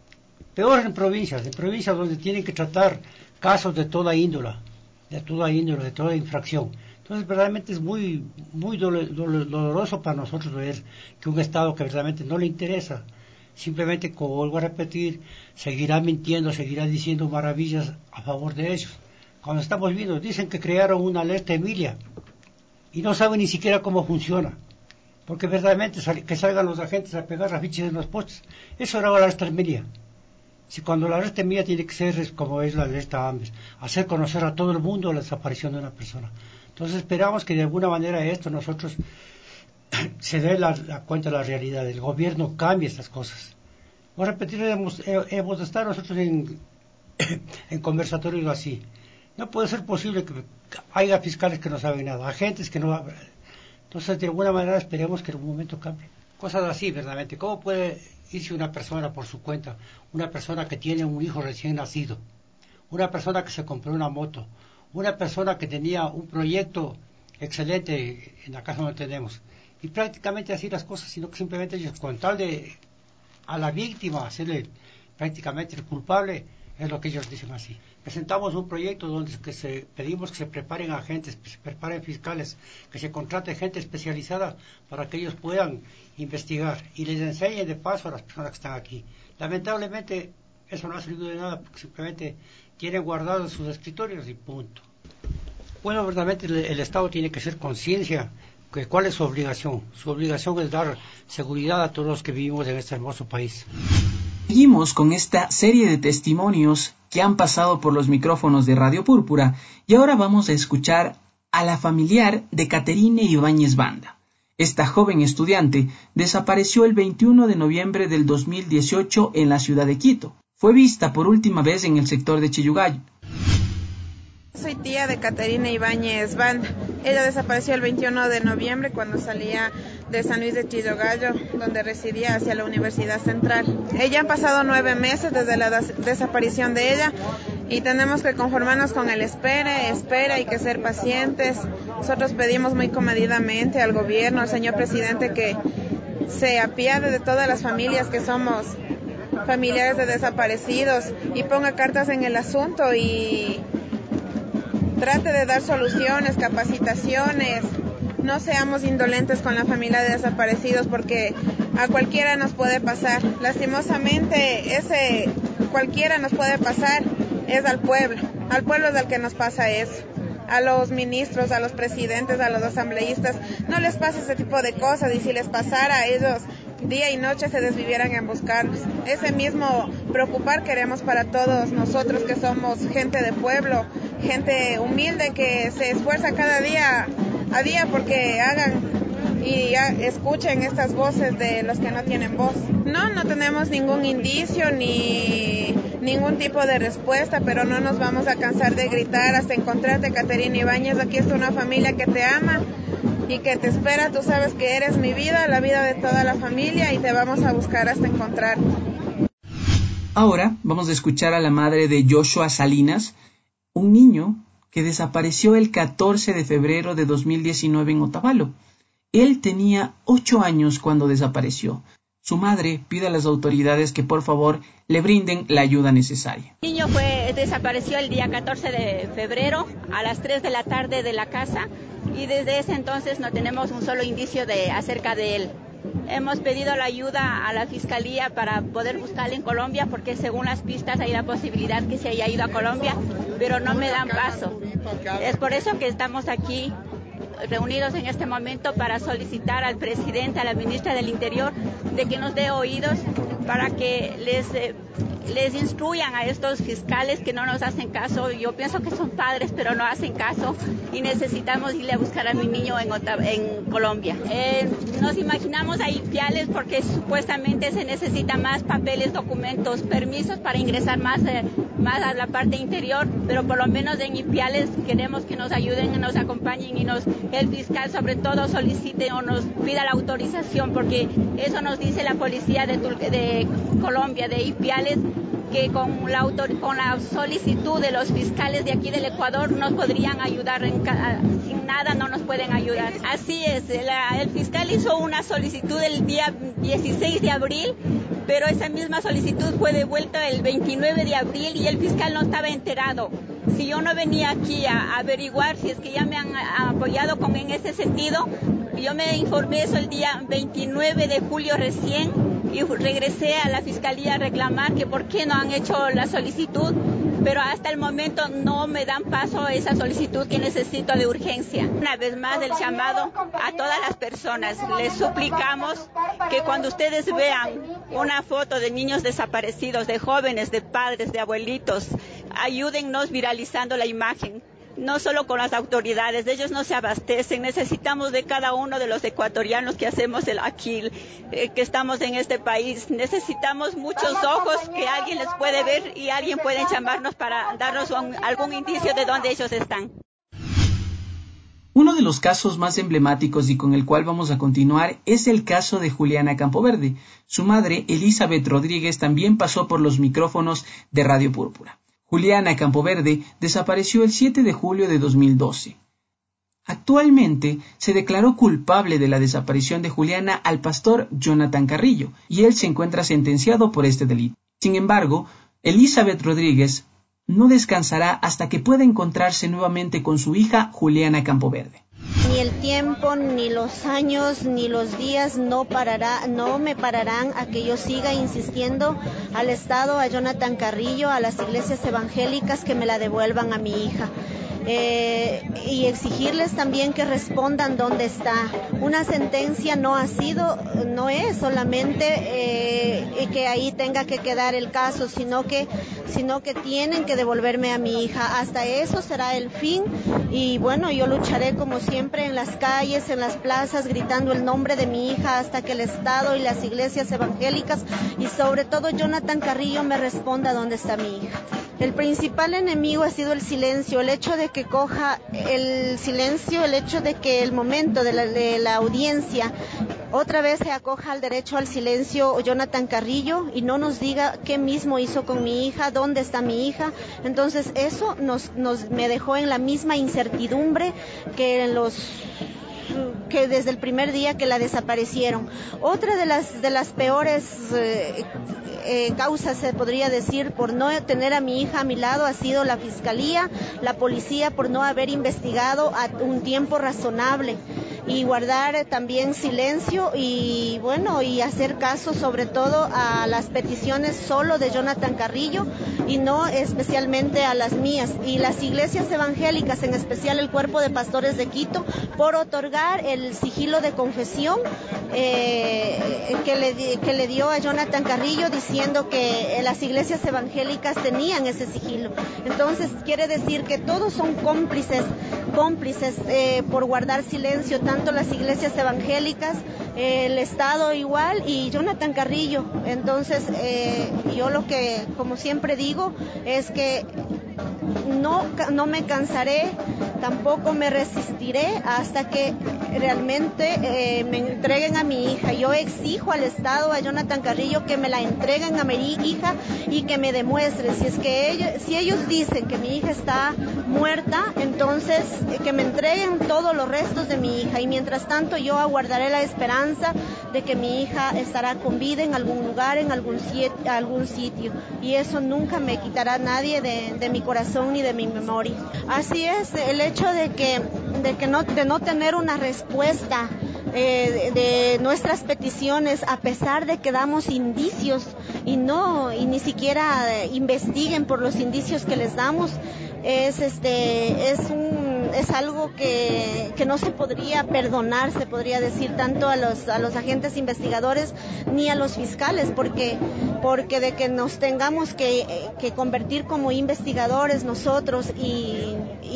Peor en provincias, en provincias donde tienen que tratar casos de toda índole, de toda índole, de toda infracción. Entonces, verdaderamente es muy, muy doloroso para nosotros ver que un Estado que verdaderamente no le interesa, simplemente, como vuelvo a repetir, seguirá mintiendo, seguirá diciendo maravillas a favor de ellos. Cuando estamos viendo, dicen que crearon una alerta Emilia y no saben ni siquiera cómo funciona. Porque verdaderamente que salgan los agentes a pegar afiches en los postes, eso era la alerta Emilia. Si cuando la alerta Emilia tiene que ser como es la alerta Ambes, hacer conocer a todo el mundo la desaparición de una persona. Entonces esperamos que de alguna manera esto nosotros se dé la, la cuenta de la realidad, el gobierno cambie estas cosas. Voy a repetir, hemos, hemos de estar nosotros en, en conversatorios así. No puede ser posible que haya fiscales que no saben nada, agentes que no... Entonces de alguna manera esperemos que en un momento cambie. Cosas así, verdaderamente. ¿Cómo puede irse una persona por su cuenta? Una persona que tiene un hijo recién nacido, una persona que se compró una moto, una persona que tenía un proyecto excelente en la casa donde tenemos, y prácticamente así las cosas, sino que simplemente ellos, con tal de a la víctima hacerle prácticamente el culpable, es lo que ellos dicen así. Presentamos un proyecto donde que se, pedimos que se preparen agentes, que se preparen fiscales, que se contrate gente especializada para que ellos puedan investigar y les enseñen de paso a las personas que están aquí. Lamentablemente Eso no ha servido de nada, porque simplemente tienen guardados sus escritorios y punto. Bueno, verdaderamente el, el Estado tiene que ser conciencia de cuál es su obligación. Su obligación es dar seguridad a todos los que vivimos en este hermoso país. Seguimos con esta serie de testimonios que han pasado por los micrófonos de Radio Púrpura y ahora vamos a escuchar a la familiar de Caterine Ibáñez Banda. Esta joven estudiante desapareció el veintiuno de noviembre del dos mil dieciocho en la ciudad de Quito. Fue vista por última vez en el sector de Chillugayo. Soy tía de Caterine Ibáñez Banda. Ella desapareció el veintiuno de noviembre cuando salía de San Luis de Chillogallo, donde residía, hacia la Universidad Central. Ella han pasado nueve meses desde la des- desaparición de ella y tenemos que conformarnos con el espere, espera, hay que ser pacientes. Nosotros pedimos muy comedidamente al gobierno, al señor presidente, que se apiade de todas las familias que somos familiares de desaparecidos y ponga cartas en el asunto y trate de dar soluciones, capacitaciones. No seamos indolentes con la familia de desaparecidos porque a cualquiera nos puede pasar. Lastimosamente, ese cualquiera nos puede pasar es al pueblo. Al pueblo es al que nos pasa eso. A los ministros, a los presidentes, a los asambleístas, no les pasa ese tipo de cosas y si les pasara a ellos, día y noche se desvivieran en buscarnos. Ese mismo preocupar queremos para todos nosotros que somos gente de pueblo, gente humilde que se esfuerza cada día a día porque hagan y escuchen estas voces de los que no tienen voz. No, no tenemos ningún indicio ni ningún tipo de respuesta, pero no nos vamos a cansar de gritar hasta encontrarte, Caterine Ibáñez. Aquí está una familia que te ama y que te espera. Tú sabes que eres mi vida, la vida de toda la familia y te vamos a buscar hasta encontrar. Ahora vamos a escuchar a la madre de Joshua Salinas, un niño que desapareció el catorce de febrero de dos mil diecinueve en Otavalo. Él tenía ocho años cuando desapareció. Su madre pide a las autoridades que por favor le brinden la ayuda necesaria. El niño fue, desapareció el día catorce de febrero a las tres de la tarde de la casa y desde ese entonces no tenemos un solo indicio de acerca de él. Hemos pedido la ayuda a la Fiscalía para poder buscarle en Colombia porque según las pistas hay la posibilidad que se haya ido a Colombia, pero no me dan paso. Es por eso que estamos aquí reunidos en este momento para solicitar al presidente, a la ministra del Interior, de que nos dé oídos para que les, eh, les instruyan a estos fiscales que no nos hacen caso. Yo pienso que son padres, pero no hacen caso y necesitamos irle a buscar a mi niño en, en Colombia. Eh, nos imaginamos a Ipiales porque supuestamente se necesita más papeles, documentos, permisos para ingresar más, eh, más a la parte interior, pero por lo menos en Ipiales queremos que nos ayuden, nos acompañen y nos, el fiscal sobre todo solicite o nos pida la autorización, porque eso nos dice la policía de, de Colombia, de Ipiales, que con la, autor, con la solicitud de los fiscales de aquí del Ecuador nos podrían ayudar, en, sin nada no nos pueden ayudar. Así es, la, el fiscal hizo una solicitud el día dieciséis de abril, pero esa misma solicitud fue devuelta el veintinueve de abril y el fiscal no estaba enterado. Si yo no venía aquí a, a averiguar si es que ya me han apoyado con en ese sentido, yo me informé eso el día veintinueve de julio recién y regresé a la Fiscalía a reclamar que por qué no han hecho la solicitud, pero hasta el momento no me dan paso a esa solicitud que necesito de urgencia. Una vez más el llamado a todas las personas, les suplicamos que cuando ustedes vean una foto de niños desaparecidos, de jóvenes, de padres, de abuelitos, ayúdennos viralizando la imagen. No solo con las autoridades, ellos no se abastecen, necesitamos de cada uno de los ecuatorianos que hacemos el, aquí, eh, que estamos en este país, necesitamos muchos ojos que alguien les puede ver y alguien puede llamarnos para darnos un, algún indicio de dónde ellos están. Uno de los casos más emblemáticos y con el cual vamos a continuar es el caso de Juliana Campoverde. Su madre, Elizabeth Rodríguez, también pasó por los micrófonos de Radio Púrpura. Juliana Campoverde desapareció el siete de julio de dos mil doce. Actualmente se declaró culpable de la desaparición de Juliana al pastor Jonathan Carrillo y él se encuentra sentenciado por este delito. Sin embargo, Elizabeth Rodríguez no descansará hasta que pueda encontrarse nuevamente con su hija Juliana Campoverde. Ni el tiempo, ni los años, ni los días no parará, no me pararán a que yo siga insistiendo al Estado, a Jonathan Carrillo, a las iglesias evangélicas que me la devuelvan a mi hija. Eh, y exigirles también que respondan dónde está. Una sentencia no ha sido, no es solamente eh, que ahí tenga que quedar el caso, sino que, sino que tienen que devolverme a mi hija. Hasta eso será el fin. Y bueno, yo lucharé como siempre en las calles, en las plazas, gritando el nombre de mi hija hasta que el Estado y las iglesias evangélicas y sobre todo Jonathan Carrillo me responda dónde está mi hija. El principal enemigo ha sido el silencio, el hecho de que coja el silencio, el hecho de que el momento de la, de la audiencia otra vez se acoja al derecho al silencio Jonathan Carrillo y no nos diga qué mismo hizo con mi hija, dónde está mi hija. Entonces eso nos, nos me dejó en la misma incertidumbre que en los que desde el primer día que la desaparecieron. Otra de las de las peores eh, eh, causas, se podría decir, por no tener a mi hija a mi lado ha sido la fiscalía, la policía, por no haber investigado a un tiempo razonable y guardar también silencio y bueno, y hacer caso sobre todo a las peticiones solo de Jonathan Carrillo y no especialmente a las mías. Y las iglesias evangélicas, en especial el Cuerpo de Pastores de Quito, por otorgar el sigilo de confesión eh, que, le, que le dio a Jonathan Carrillo, diciendo que las iglesias evangélicas tenían ese sigilo. Entonces quiere decir que todos son cómplices, cómplices eh, por guardar silencio, tanto las iglesias evangélicas, eh, el Estado igual y Jonathan Carrillo. Entonces eh, yo lo que, como siempre digo, es que no, no me cansaré, tampoco me resistiré hasta que realmente eh, me entreguen a mi hija. Yo exijo al Estado, a Jonathan Carrillo, que me la entreguen a mi hija y que me demuestre. Si es que ellos, si ellos dicen que mi hija está muerta, entonces eh, que me entreguen todos los restos de mi hija. Y mientras tanto yo aguardaré la esperanza de que mi hija estará con vida en algún lugar, en algún, algún sitio. Y eso nunca me quitará nadie de, de mi corazón ni de mi memoria. Así es, el hecho de que, de que no, de no tener una respuesta eh, de, de nuestras peticiones, a pesar de que damos indicios y no, y ni siquiera eh, investiguen por los indicios que les damos, es este, es un, es algo que, que no se podría perdonar, se podría decir, tanto a los, a los agentes investigadores ni a los fiscales, porque, porque de que nos tengamos que, que convertir como investigadores nosotros y,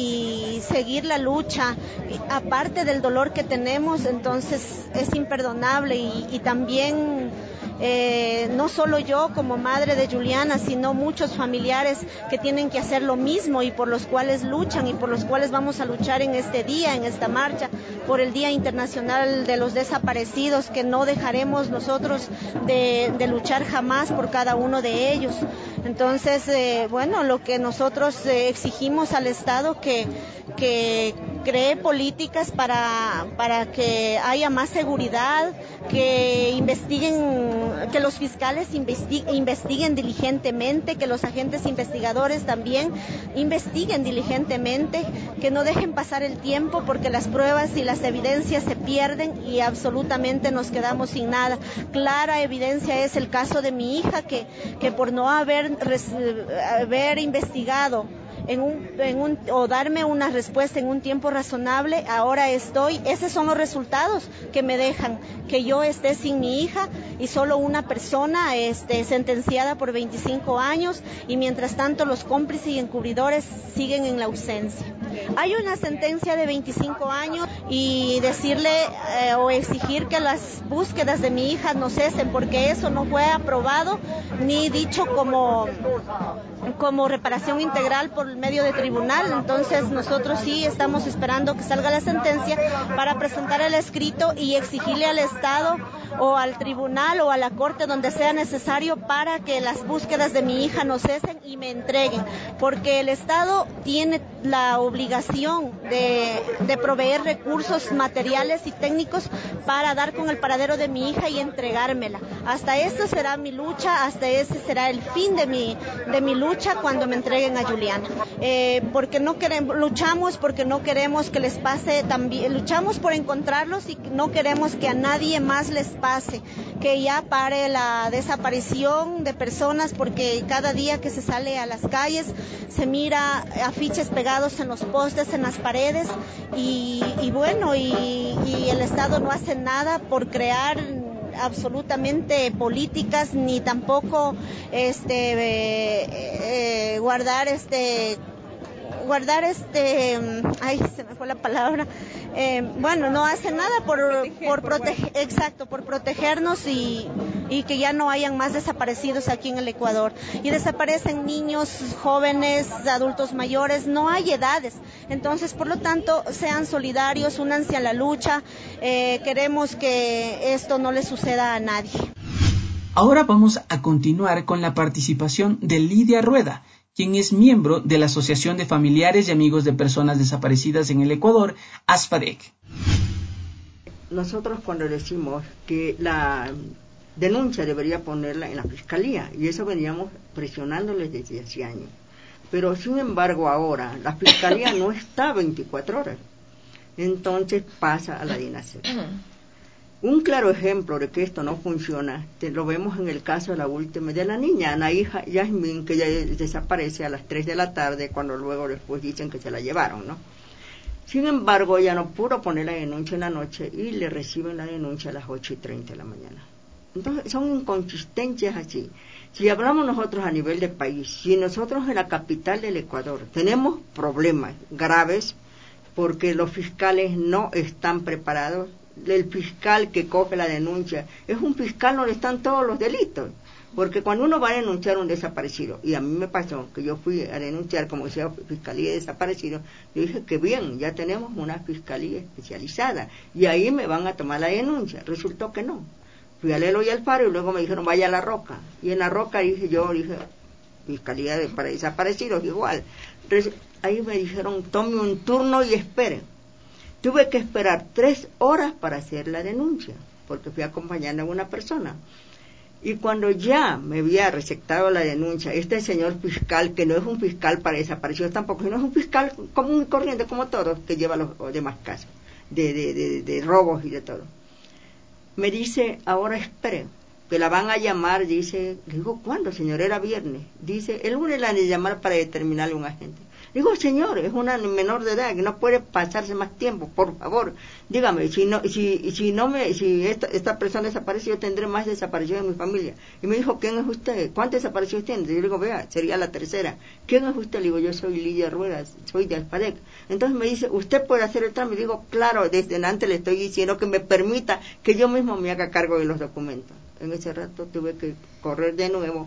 y seguir la lucha, aparte del dolor que tenemos, entonces es imperdonable y, y también Eh, no solo yo como madre de Juliana, sino muchos familiares que tienen que hacer lo mismo y por los cuales luchan y por los cuales vamos a luchar en este día, en esta marcha, por el Día Internacional de los Desaparecidos, que no dejaremos nosotros de, de luchar jamás por cada uno de ellos. Entonces, eh, bueno, lo que nosotros eh, exigimos al Estado que, que cree políticas para, para que haya más seguridad, que investiguen, que los fiscales investiguen, investiguen diligentemente, que los agentes investigadores también investiguen diligentemente, que no dejen pasar el tiempo porque las pruebas y las evidencias se pierden y absolutamente nos quedamos sin nada. Clara evidencia es el caso de mi hija que, que por no haber, haber investigado En un, en un, o darme una respuesta en un tiempo razonable, ahora estoy, esos son los resultados que me dejan, que yo esté sin mi hija y solo una persona este, sentenciada por veinticinco años y mientras tanto los cómplices y encubridores siguen en la ausencia. Hay una sentencia de veinticinco años y decirle eh, o exigir que las búsquedas de mi hija no cesen porque eso no fue aprobado ni dicho como, como reparación integral por medio de tribunal. Entonces nosotros sí estamos esperando que salga la sentencia para presentar el escrito y exigirle al Estado o al tribunal o a la corte donde sea necesario para que las búsquedas de mi hija no cesen y me entreguen, porque el Estado tiene la obligación de, de proveer recursos materiales y técnicos para dar con el paradero de mi hija y entregármela. Hasta esta será mi lucha, hasta ese será el fin de mi, de mi lucha cuando me entreguen a Juliana. Eh, porque no queremos, luchamos porque no queremos que les pase también, luchamos por encontrarlos y no queremos que a nadie más les pase, que ya pare la desaparición de personas, porque cada día que se sale a las calles se mira afiches pegados en los postes, en las paredes y, y bueno, y, y el Estado no hace nada por crear absolutamente políticas ni tampoco este eh, eh, guardar este guardar este ay se me fue la palabra eh, bueno no hace nada por por proteger exacto por protegernos y y que ya no hayan más desaparecidos aquí en el Ecuador. Y desaparecen niños, jóvenes, adultos mayores, no hay edades. Entonces, por lo tanto, sean solidarios, únanse a la lucha. Eh, queremos que esto no le suceda a nadie. Ahora vamos a continuar con la participación de Lidia Rueda, quien es miembro de la Asociación de Familiares y Amigos de Personas Desaparecidas en el Ecuador, ASFADEC. Nosotros cuando decimos que la denuncia debería ponerla en la fiscalía, y eso veníamos presionándoles desde hace años, pero sin embargo ahora la fiscalía no está veinticuatro horas, entonces pasa a la DINASEC. Un claro ejemplo de que esto no funciona te lo vemos en el caso de la última de la niña Ana hija Yasmín, que ya desaparece a las tres de la tarde, cuando luego después dicen que se la llevaron, ¿no? Sin embargo, ella no pudo poner la denuncia en la noche y le reciben la denuncia a las ocho y treinta de la mañana. Entonces son inconsistencias así. Si hablamos nosotros a nivel de país, si nosotros en la capital del Ecuador tenemos problemas graves porque los fiscales no están preparados, el fiscal que coge la denuncia es un fiscal donde están todos los delitos, porque cuando uno va a denunciar un desaparecido, y a mí me pasó que yo fui a denunciar como decía Fiscalía de Desaparecidos, yo dije que bien, ya tenemos una fiscalía especializada y ahí me van a tomar la denuncia. Resultó que no. Fui al Eloy Alfaro y luego me dijeron vaya a La Roca, y en La Roca dije yo dije Fiscalía de para Desaparecidos igual. Ahí me dijeron tome un turno y espere. Tuve que esperar tres horas para hacer la denuncia porque fui acompañando a una persona, y cuando ya me había recetado la denuncia este señor fiscal, que no es un fiscal para desaparecidos tampoco, sino es un fiscal común y corriente como todos, que lleva los demás casos de, de, de, de robos y de todo, me dice ahora espere que la van a llamar. Dice, le digo, ¿cuándo, señor? Era viernes. Dice, el lunes la han de llamar para determinarle un agente. Digo, señor, es una menor de edad que no puede pasarse más tiempo, por favor, dígame, si no, si, si no me, si esta, esta persona desapareció, yo tendré más desaparecidos en mi familia. Y me dijo, ¿quién es usted? ¿Cuántos desaparecidos tiene? Yo le digo, vea, sería la tercera. ¿Quién es usted? Le digo, yo soy Lidia Rueda, soy de ASFADEC. Entonces me dice, ¿usted puede hacer el trámite? Digo, claro, desde antes le estoy diciendo que me permita que yo mismo me haga cargo de los documentos. En ese rato tuve que correr de nuevo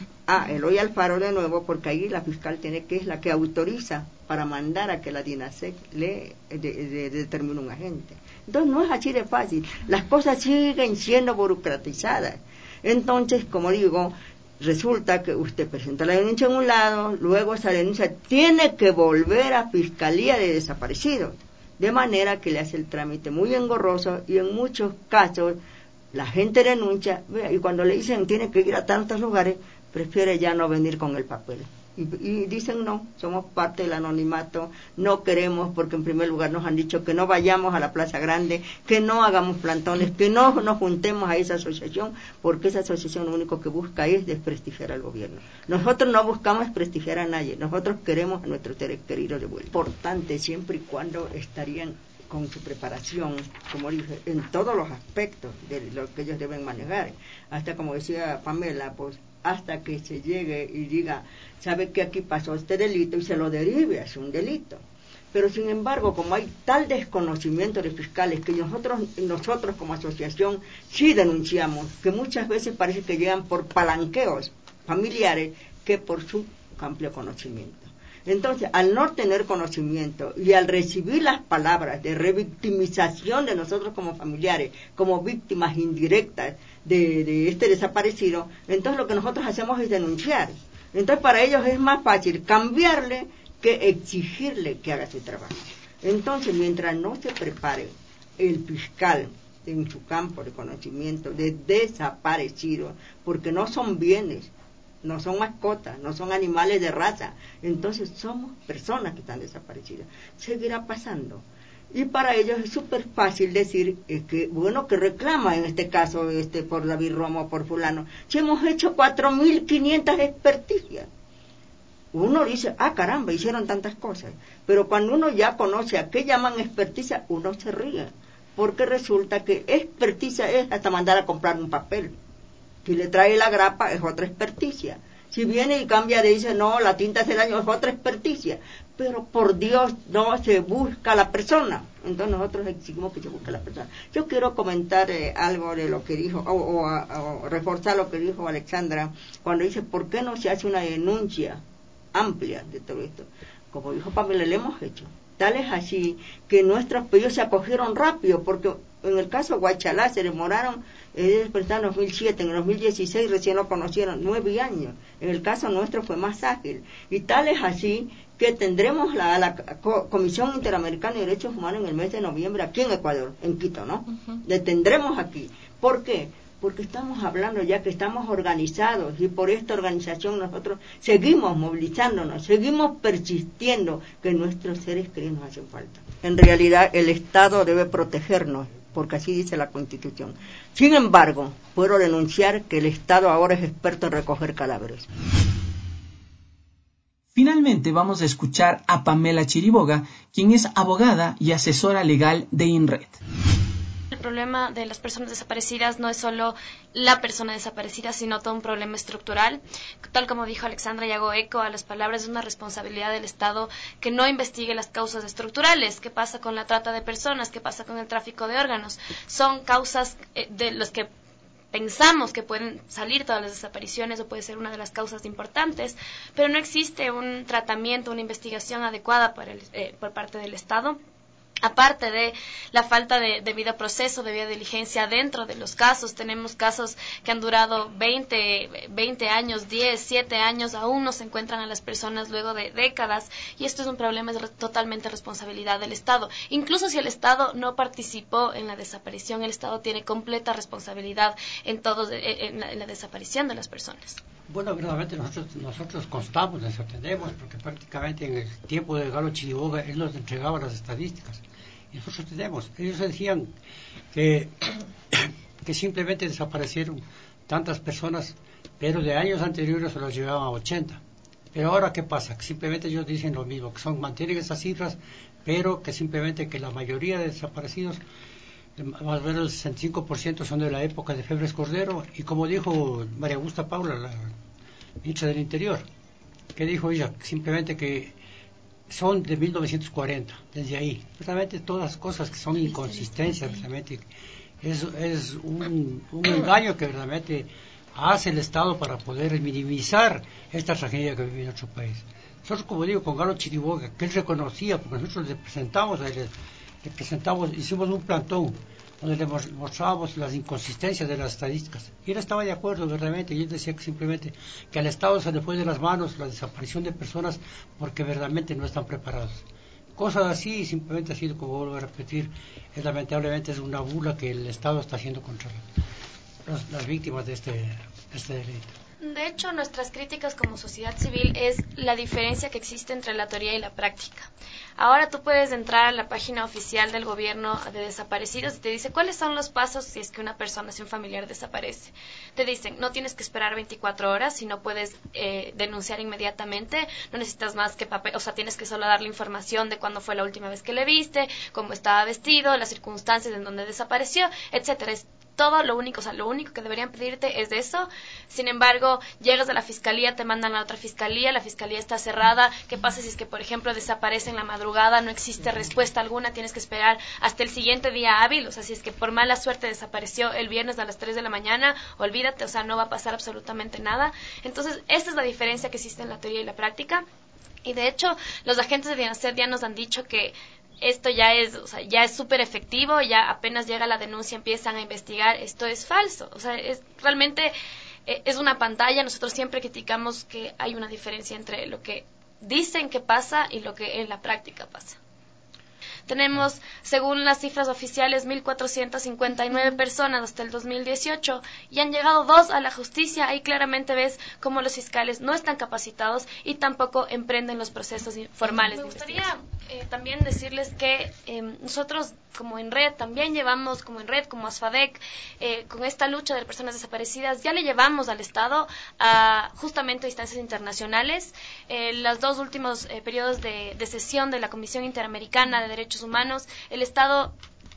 a Eloy Alfaro de nuevo, porque ahí la fiscal tiene que es la que autoriza para mandar a que la DINASEC le de, de, de, determine un agente. Entonces no es así de fácil, las cosas siguen siendo burocratizadas. Entonces, como digo, resulta que usted presenta la denuncia en un lado, luego esa denuncia tiene que volver a Fiscalía de Desaparecidos, de manera que le hace el trámite muy engorroso, y en muchos casos la gente denuncia, y cuando le dicen tiene que ir a tantos lugares, prefiere ya no venir con el papel. Y, y dicen no, somos parte del anonimato, no queremos, porque en primer lugar nos han dicho que no vayamos a la Plaza Grande, que no hagamos plantones, que no nos juntemos a esa asociación, porque esa asociación lo único que busca es desprestigiar al gobierno. Nosotros no buscamos desprestigiar a nadie, nosotros queremos a nuestros seres queridos de vuelta. Importante siempre y cuando estarían con su preparación, como dije, en todos los aspectos de lo que ellos deben manejar, hasta como decía Pamela, pues hasta que se llegue y diga, sabe que aquí pasó este delito y se lo derive hacia un delito. Pero sin embargo, como hay tal desconocimiento de fiscales que nosotros, nosotros como asociación sí denunciamos, que muchas veces parece que llegan por palanqueos familiares que por su amplio conocimiento. Entonces, al no tener conocimiento y al recibir las palabras de revictimización de nosotros como familiares, como víctimas indirectas de, de este desaparecido, entonces lo que nosotros hacemos es denunciar. Entonces, para ellos es más fácil cambiarle que exigirle que haga su trabajo. Entonces, mientras no se prepare el fiscal en su campo de conocimiento de desaparecidos, porque no son bienes, no son mascotas, no son animales de raza, entonces somos personas que están desaparecidas. Seguirá pasando. Y para ellos es súper fácil decir eh, que, bueno, que reclama en este caso este por David Romo, por fulano. Si hemos hecho cuatro mil quinientas experticias. Uno dice, ah, caramba, hicieron tantas cosas. Pero cuando uno ya conoce a qué llaman experticia, uno se ríe. Porque resulta que experticia es hasta mandar a comprar un papel. Si le trae la grapa, es otra experticia. Si viene y cambia, le dice, no, la tinta hace daño, es otra experticia. Pero por Dios, no se busca la persona. Entonces nosotros exigimos que se busque la persona. Yo quiero comentar eh, algo de lo que dijo, o, o, o reforzar lo que dijo Alexandra, cuando dice, ¿por qué no se hace una denuncia amplia de todo esto? Como dijo Pamela, le hemos hecho. Tal es así que nuestros pedidos se acogieron rápido, porque en el caso de Guachalá se demoraron, ellos presentaron en dos mil siete, en el dos mil dieciséis recién lo conocieron, nueve años. En el caso nuestro fue más ágil. Y tal es así que tendremos la, la Comisión Interamericana de Derechos Humanos en el mes de noviembre aquí en Ecuador, en Quito, ¿no? Uh-huh. Le tendremos aquí. ¿Por qué? Porque estamos hablando ya que estamos organizados y por esta organización nosotros seguimos movilizándonos, seguimos persistiendo que nuestros seres queridos nos hacen falta. En realidad el Estado debe protegernos, porque así dice la Constitución. Sin embargo, puedo denunciar que el Estado ahora es experto en recoger cadáveres. Finalmente vamos a escuchar a Pamela Chiriboga, quien es abogada y asesora legal de INRED. El problema de las personas desaparecidas no es solo la persona desaparecida, sino todo un problema estructural. Tal como dijo Alexandra, y hago eco a las palabras, es una responsabilidad del Estado que no investigue las causas estructurales. ¿Qué pasa con la trata de personas? ¿Qué pasa con el tráfico de órganos? Son causas eh, de las que pensamos que pueden salir todas las desapariciones o puede ser una de las causas importantes, pero no existe un tratamiento, una investigación adecuada para el, eh, por parte del Estado. Aparte de la falta de debido proceso, debida diligencia dentro de los casos, tenemos casos que han durado veinte, veinte años, diez, siete años, aún no se encuentran a las personas luego de décadas, y esto es un problema, es totalmente responsabilidad del Estado. Incluso si el Estado no participó en la desaparición, el Estado tiene completa responsabilidad en, todo, en, la, en la desaparición de las personas. Bueno, verdaderamente nosotros, nosotros constamos, nos atendemos, porque prácticamente en el tiempo de Galo Chiriboga él nos entregaba las estadísticas. Y nosotros tenemos, ellos decían que, que simplemente desaparecieron tantas personas, pero de años anteriores se los llevaban a ochenta. Pero ahora, ¿qué pasa? Que simplemente ellos dicen lo mismo, que son, mantienen esas cifras, pero que simplemente que la mayoría de desaparecidos, más o menos el sesenta y cinco por ciento son de la época de Febres Cordero, y como dijo María Augusta Paula, la ministra del Interior, que dijo ella, simplemente que son de mil novecientos cuarenta, desde ahí. Realmente todas las cosas que son inconsistencias, realmente es, es un, un engaño que verdaderamente hace el Estado para poder minimizar esta tragedia que vive en nuestro país. Nosotros, como digo, con Galo Chiriboga, que él reconocía, porque nosotros le presentamos, le, le presentamos, hicimos un plantón donde le mostrábamos las inconsistencias de las estadísticas. Y él estaba de acuerdo, verdaderamente, y él decía que simplemente que al Estado se le fue de las manos la desaparición de personas porque verdaderamente no están preparados. Cosas así, simplemente ha sido, como vuelvo a repetir, es lamentablemente es una burla que el Estado está haciendo contra las, las víctimas de este, este delito. De hecho, nuestras críticas como sociedad civil es la diferencia que existe entre la teoría y la práctica. Ahora tú puedes entrar a la página oficial del gobierno de desaparecidos y te dice cuáles son los pasos si es que una persona, si un familiar desaparece. Te dicen, no tienes que esperar veinticuatro horas, sino puedes eh, denunciar inmediatamente, no necesitas más que papel, o sea, tienes que solo darle información de cuándo fue la última vez que le viste, cómo estaba vestido, las circunstancias en donde desapareció, etcétera. Es todo lo único, o sea, lo único que deberían pedirte es de eso. Sin embargo, llegas a la fiscalía, te mandan a la otra fiscalía, la fiscalía está cerrada. ¿Qué pasa si es que, por ejemplo, desaparece en la madrugada, no existe respuesta alguna, tienes que esperar hasta el siguiente día hábil? O sea, si es que por mala suerte desapareció el viernes a las tres de la mañana, olvídate, o sea, no va a pasar absolutamente nada. Entonces, esta es la diferencia que existe en la teoría y la práctica. Y de hecho, los agentes de DINASER ya nos han dicho que esto ya es, o sea, ya es súper efectivo, ya apenas llega la denuncia empiezan a investigar, esto es falso, o sea, es realmente eh, es una pantalla. Nosotros siempre criticamos que hay una diferencia entre lo que dicen que pasa y lo que en la práctica pasa. Tenemos, según las cifras oficiales, mil cuatrocientas cincuenta y nueve personas hasta el dos mil dieciocho y han llegado dos a la justicia. Ahí claramente ves cómo los fiscales no están capacitados y tampoco emprenden los procesos formales. Me gustaría eh, también decirles que eh, nosotros como en red también llevamos, como en red, como ASFADEC, eh, con esta lucha de personas desaparecidas, ya le llevamos al Estado a justamente a instancias internacionales. Eh, los dos últimos eh, periodos de, de sesión de la Comisión Interamericana de Derechos Humanos, el Estado,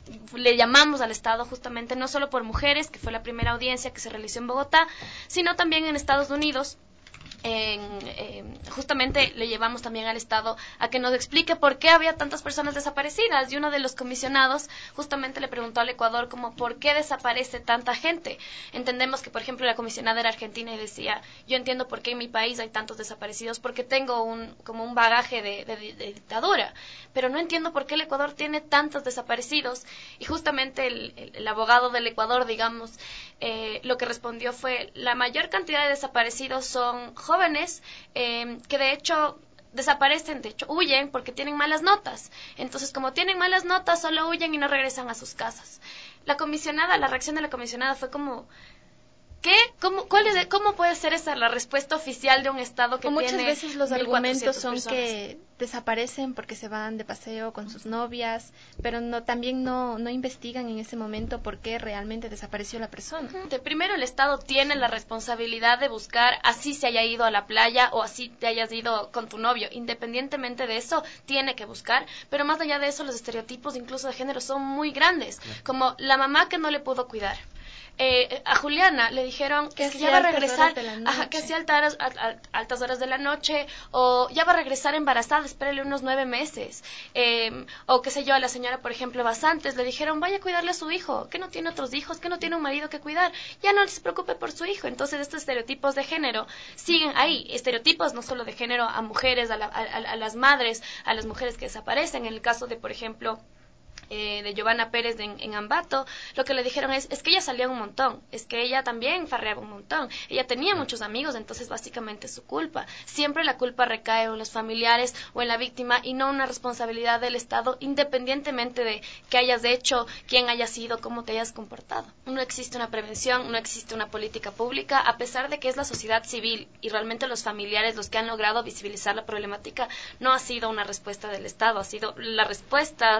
le llamamos al Estado justamente no solo por mujeres, que fue la primera audiencia que se realizó en Bogotá, sino también en Estados Unidos. En, eh, justamente le llevamos también al Estado a que nos explique por qué había tantas personas desaparecidas, y uno de los comisionados justamente le preguntó al Ecuador como por qué desaparece tanta gente. Entendemos que, por ejemplo, la comisionada era argentina y decía, yo entiendo por qué en mi país hay tantos desaparecidos, porque tengo un como un bagaje de, de, de dictadura, pero no entiendo por qué el Ecuador tiene tantos desaparecidos. Y justamente el, el, el abogado del Ecuador, digamos, eh, lo que respondió fue, la mayor cantidad de desaparecidos son jóvenes eh, que de hecho desaparecen, de hecho huyen porque tienen malas notas. Entonces, como tienen malas notas, solo huyen y no regresan a sus casas. La comisionada, la reacción de la comisionada fue como, ¿qué? ¿Cómo, cuál es, ¿Cómo puede ser esa la respuesta oficial de un Estado que o tiene muchas veces los argumentos son personas? Que desaparecen porque se van de paseo con sus novias, pero no también no, no investigan en ese momento por qué realmente desapareció la persona. De primero, el Estado tiene la responsabilidad de buscar, así se haya ido a la playa o así te hayas ido con tu novio. Independientemente de eso, tiene que buscar, pero más allá de eso, los estereotipos incluso de género son muy grandes, como la mamá que no le pudo cuidar. Eh, a Juliana le dijeron que, es que ya va a regresar, ajá, que hacía altas, altas horas de la noche, o ya va a regresar embarazada, espérele unos nueve meses, eh, o qué sé yo, a la señora, por ejemplo, Basantes, le dijeron, vaya a cuidarle a su hijo, que no tiene otros hijos, que no tiene un marido que cuidar, ya no se preocupe por su hijo. Entonces estos estereotipos de género siguen ahí, estereotipos no solo de género a mujeres, a, la, a, a las madres, a las mujeres que desaparecen. En el caso de, por ejemplo, Eh, de Giovanna Pérez en, en Ambato, lo que le dijeron es, es que ella salía un montón, es que ella también farreaba un montón, ella tenía muchos amigos, entonces básicamente es su culpa. Siempre la culpa recae en los familiares o en la víctima y no una responsabilidad del Estado, independientemente de qué hayas hecho, quién hayas sido, cómo te hayas comportado. No existe una prevención, no existe una política pública, a pesar de que es la sociedad civil y realmente los familiares los que han logrado visibilizar la problemática. No ha sido una respuesta del Estado, ha sido la respuesta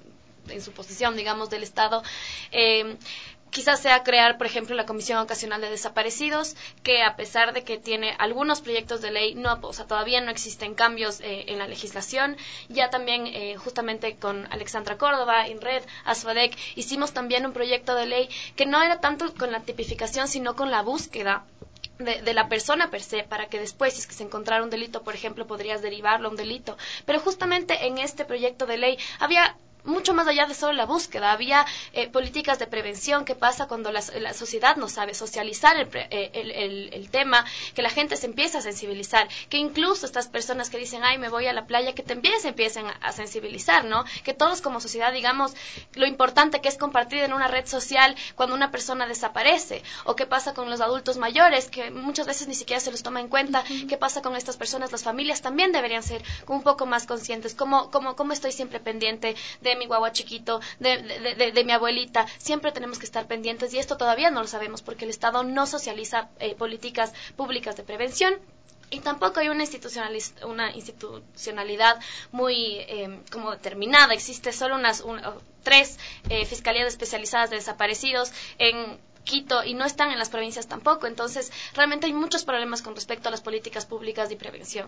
en su posición, digamos, del Estado, eh, quizás sea crear, por ejemplo, la Comisión Ocasional de Desaparecidos, que a pesar de que tiene algunos proyectos de ley, no, o sea, todavía no existen cambios eh, en la legislación. Ya también, eh, justamente con Alexandra Córdoba, INRED, ASFADEC, hicimos también un proyecto de ley que no era tanto con la tipificación, sino con la búsqueda De, de la persona per se, para que después, si es que se encontrara un delito, por ejemplo, podrías derivarlo a un delito. Pero justamente en este proyecto de ley había mucho más allá de solo la búsqueda, había eh, políticas de prevención. ¿Qué pasa cuando la, la sociedad no sabe socializar el, el, el, el tema? Que la gente se empieza a sensibilizar, que incluso estas personas que dicen, ay, me voy a la playa, que también se empiecen a, a sensibilizar, ¿no? Que todos como sociedad digamos lo importante que es compartir en una red social cuando una persona desaparece. O qué pasa con los adultos mayores, que muchas veces ni siquiera se los toma en cuenta. Uh-huh. ¿Qué pasa con estas personas? Las familias también deberían ser un poco más conscientes. ¿Cómo, cómo, cómo estoy siempre pendiente de de mi guagua chiquito, de, de, de, de mi abuelita? Siempre tenemos que estar pendientes, y esto todavía no lo sabemos porque el Estado no socializa eh, políticas públicas de prevención. Y tampoco hay una, una institucionalidad muy eh, como determinada. Existe solo unas un, tres eh, fiscalías especializadas de desaparecidos en Quito y no están en las provincias tampoco. Entonces, realmente hay muchos problemas con respecto a las políticas públicas de prevención.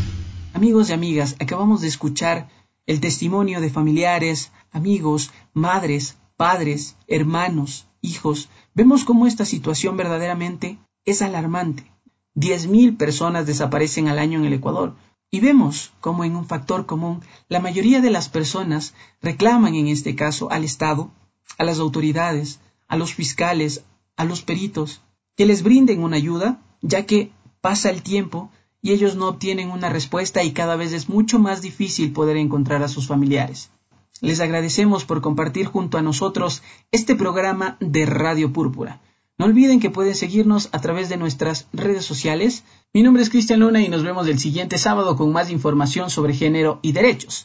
Amigos y amigas, acabamos de escuchar el testimonio de familiares, amigos, madres, padres, hermanos, hijos. Vemos cómo esta situación verdaderamente es alarmante. Diez mil personas desaparecen al año en el Ecuador. Y vemos cómo en un factor común la mayoría de las personas reclaman en este caso al Estado, a las autoridades, a los fiscales, a los peritos, que les brinden una ayuda, ya que pasa el tiempo y ellos no obtienen una respuesta y cada vez es mucho más difícil poder encontrar a sus familiares. Les agradecemos por compartir junto a nosotros este programa de Radio Púrpura. No olviden que pueden seguirnos a través de nuestras redes sociales. Mi nombre es Cristian Luna y nos vemos el siguiente sábado con más información sobre género y derechos.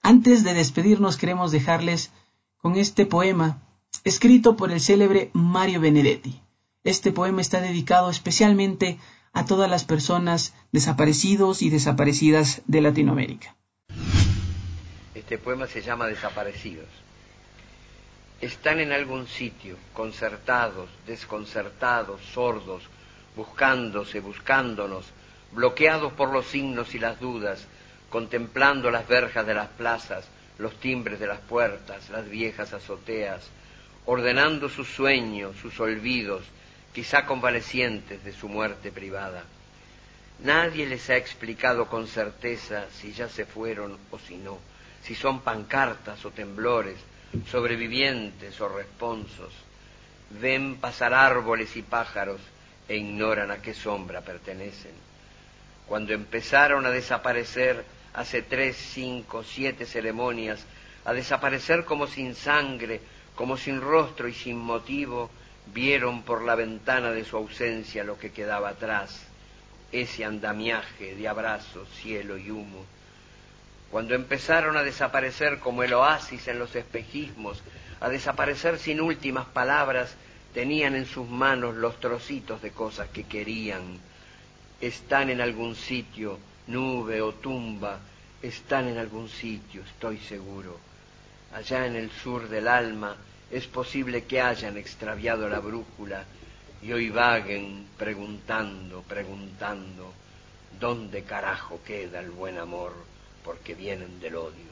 Antes de despedirnos queremos dejarles con este poema escrito por el célebre Mario Benedetti. Este poema está dedicado especialmente a todas las personas desaparecidos y desaparecidas de Latinoamérica. Este poema se llama Desaparecidos. Están en algún sitio, concertados, desconcertados, sordos, buscándose, buscándonos, bloqueados por los signos y las dudas, contemplando las verjas de las plazas, los timbres de las puertas, las viejas azoteas, ordenando sus sueños, sus olvidos, quizá convalecientes de su muerte privada. Nadie les ha explicado con certeza si ya se fueron o si no, si son pancartas o temblores, sobrevivientes o responsos. Ven pasar árboles y pájaros e ignoran a qué sombra pertenecen. Cuando empezaron a desaparecer hace tres, cinco, siete ceremonias, a desaparecer como sin sangre, como sin rostro y sin motivo, vieron por la ventana de su ausencia lo que quedaba atrás, ese andamiaje de abrazos, cielo y humo. Cuando empezaron a desaparecer como el oasis en los espejismos, a desaparecer sin últimas palabras, tenían en sus manos los trocitos de cosas que querían. Están en algún sitio, nube o tumba, están en algún sitio, estoy seguro. Allá en el sur del alma es posible que hayan extraviado la brújula y hoy vaguen preguntando, preguntando, ¿dónde carajo queda el buen amor? Porque vienen del odio.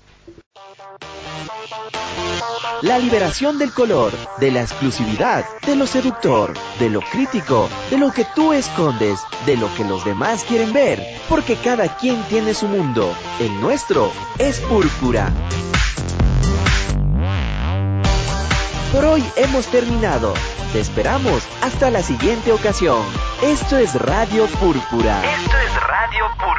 La liberación del color, de la exclusividad, de lo seductor, de lo crítico, de lo que tú escondes, de lo que los demás quieren ver, porque cada quien tiene su mundo. El nuestro es púrpura. Por hoy hemos terminado. Te esperamos hasta la siguiente ocasión. Esto es Radio Púrpura. Esto es Radio Púrpura.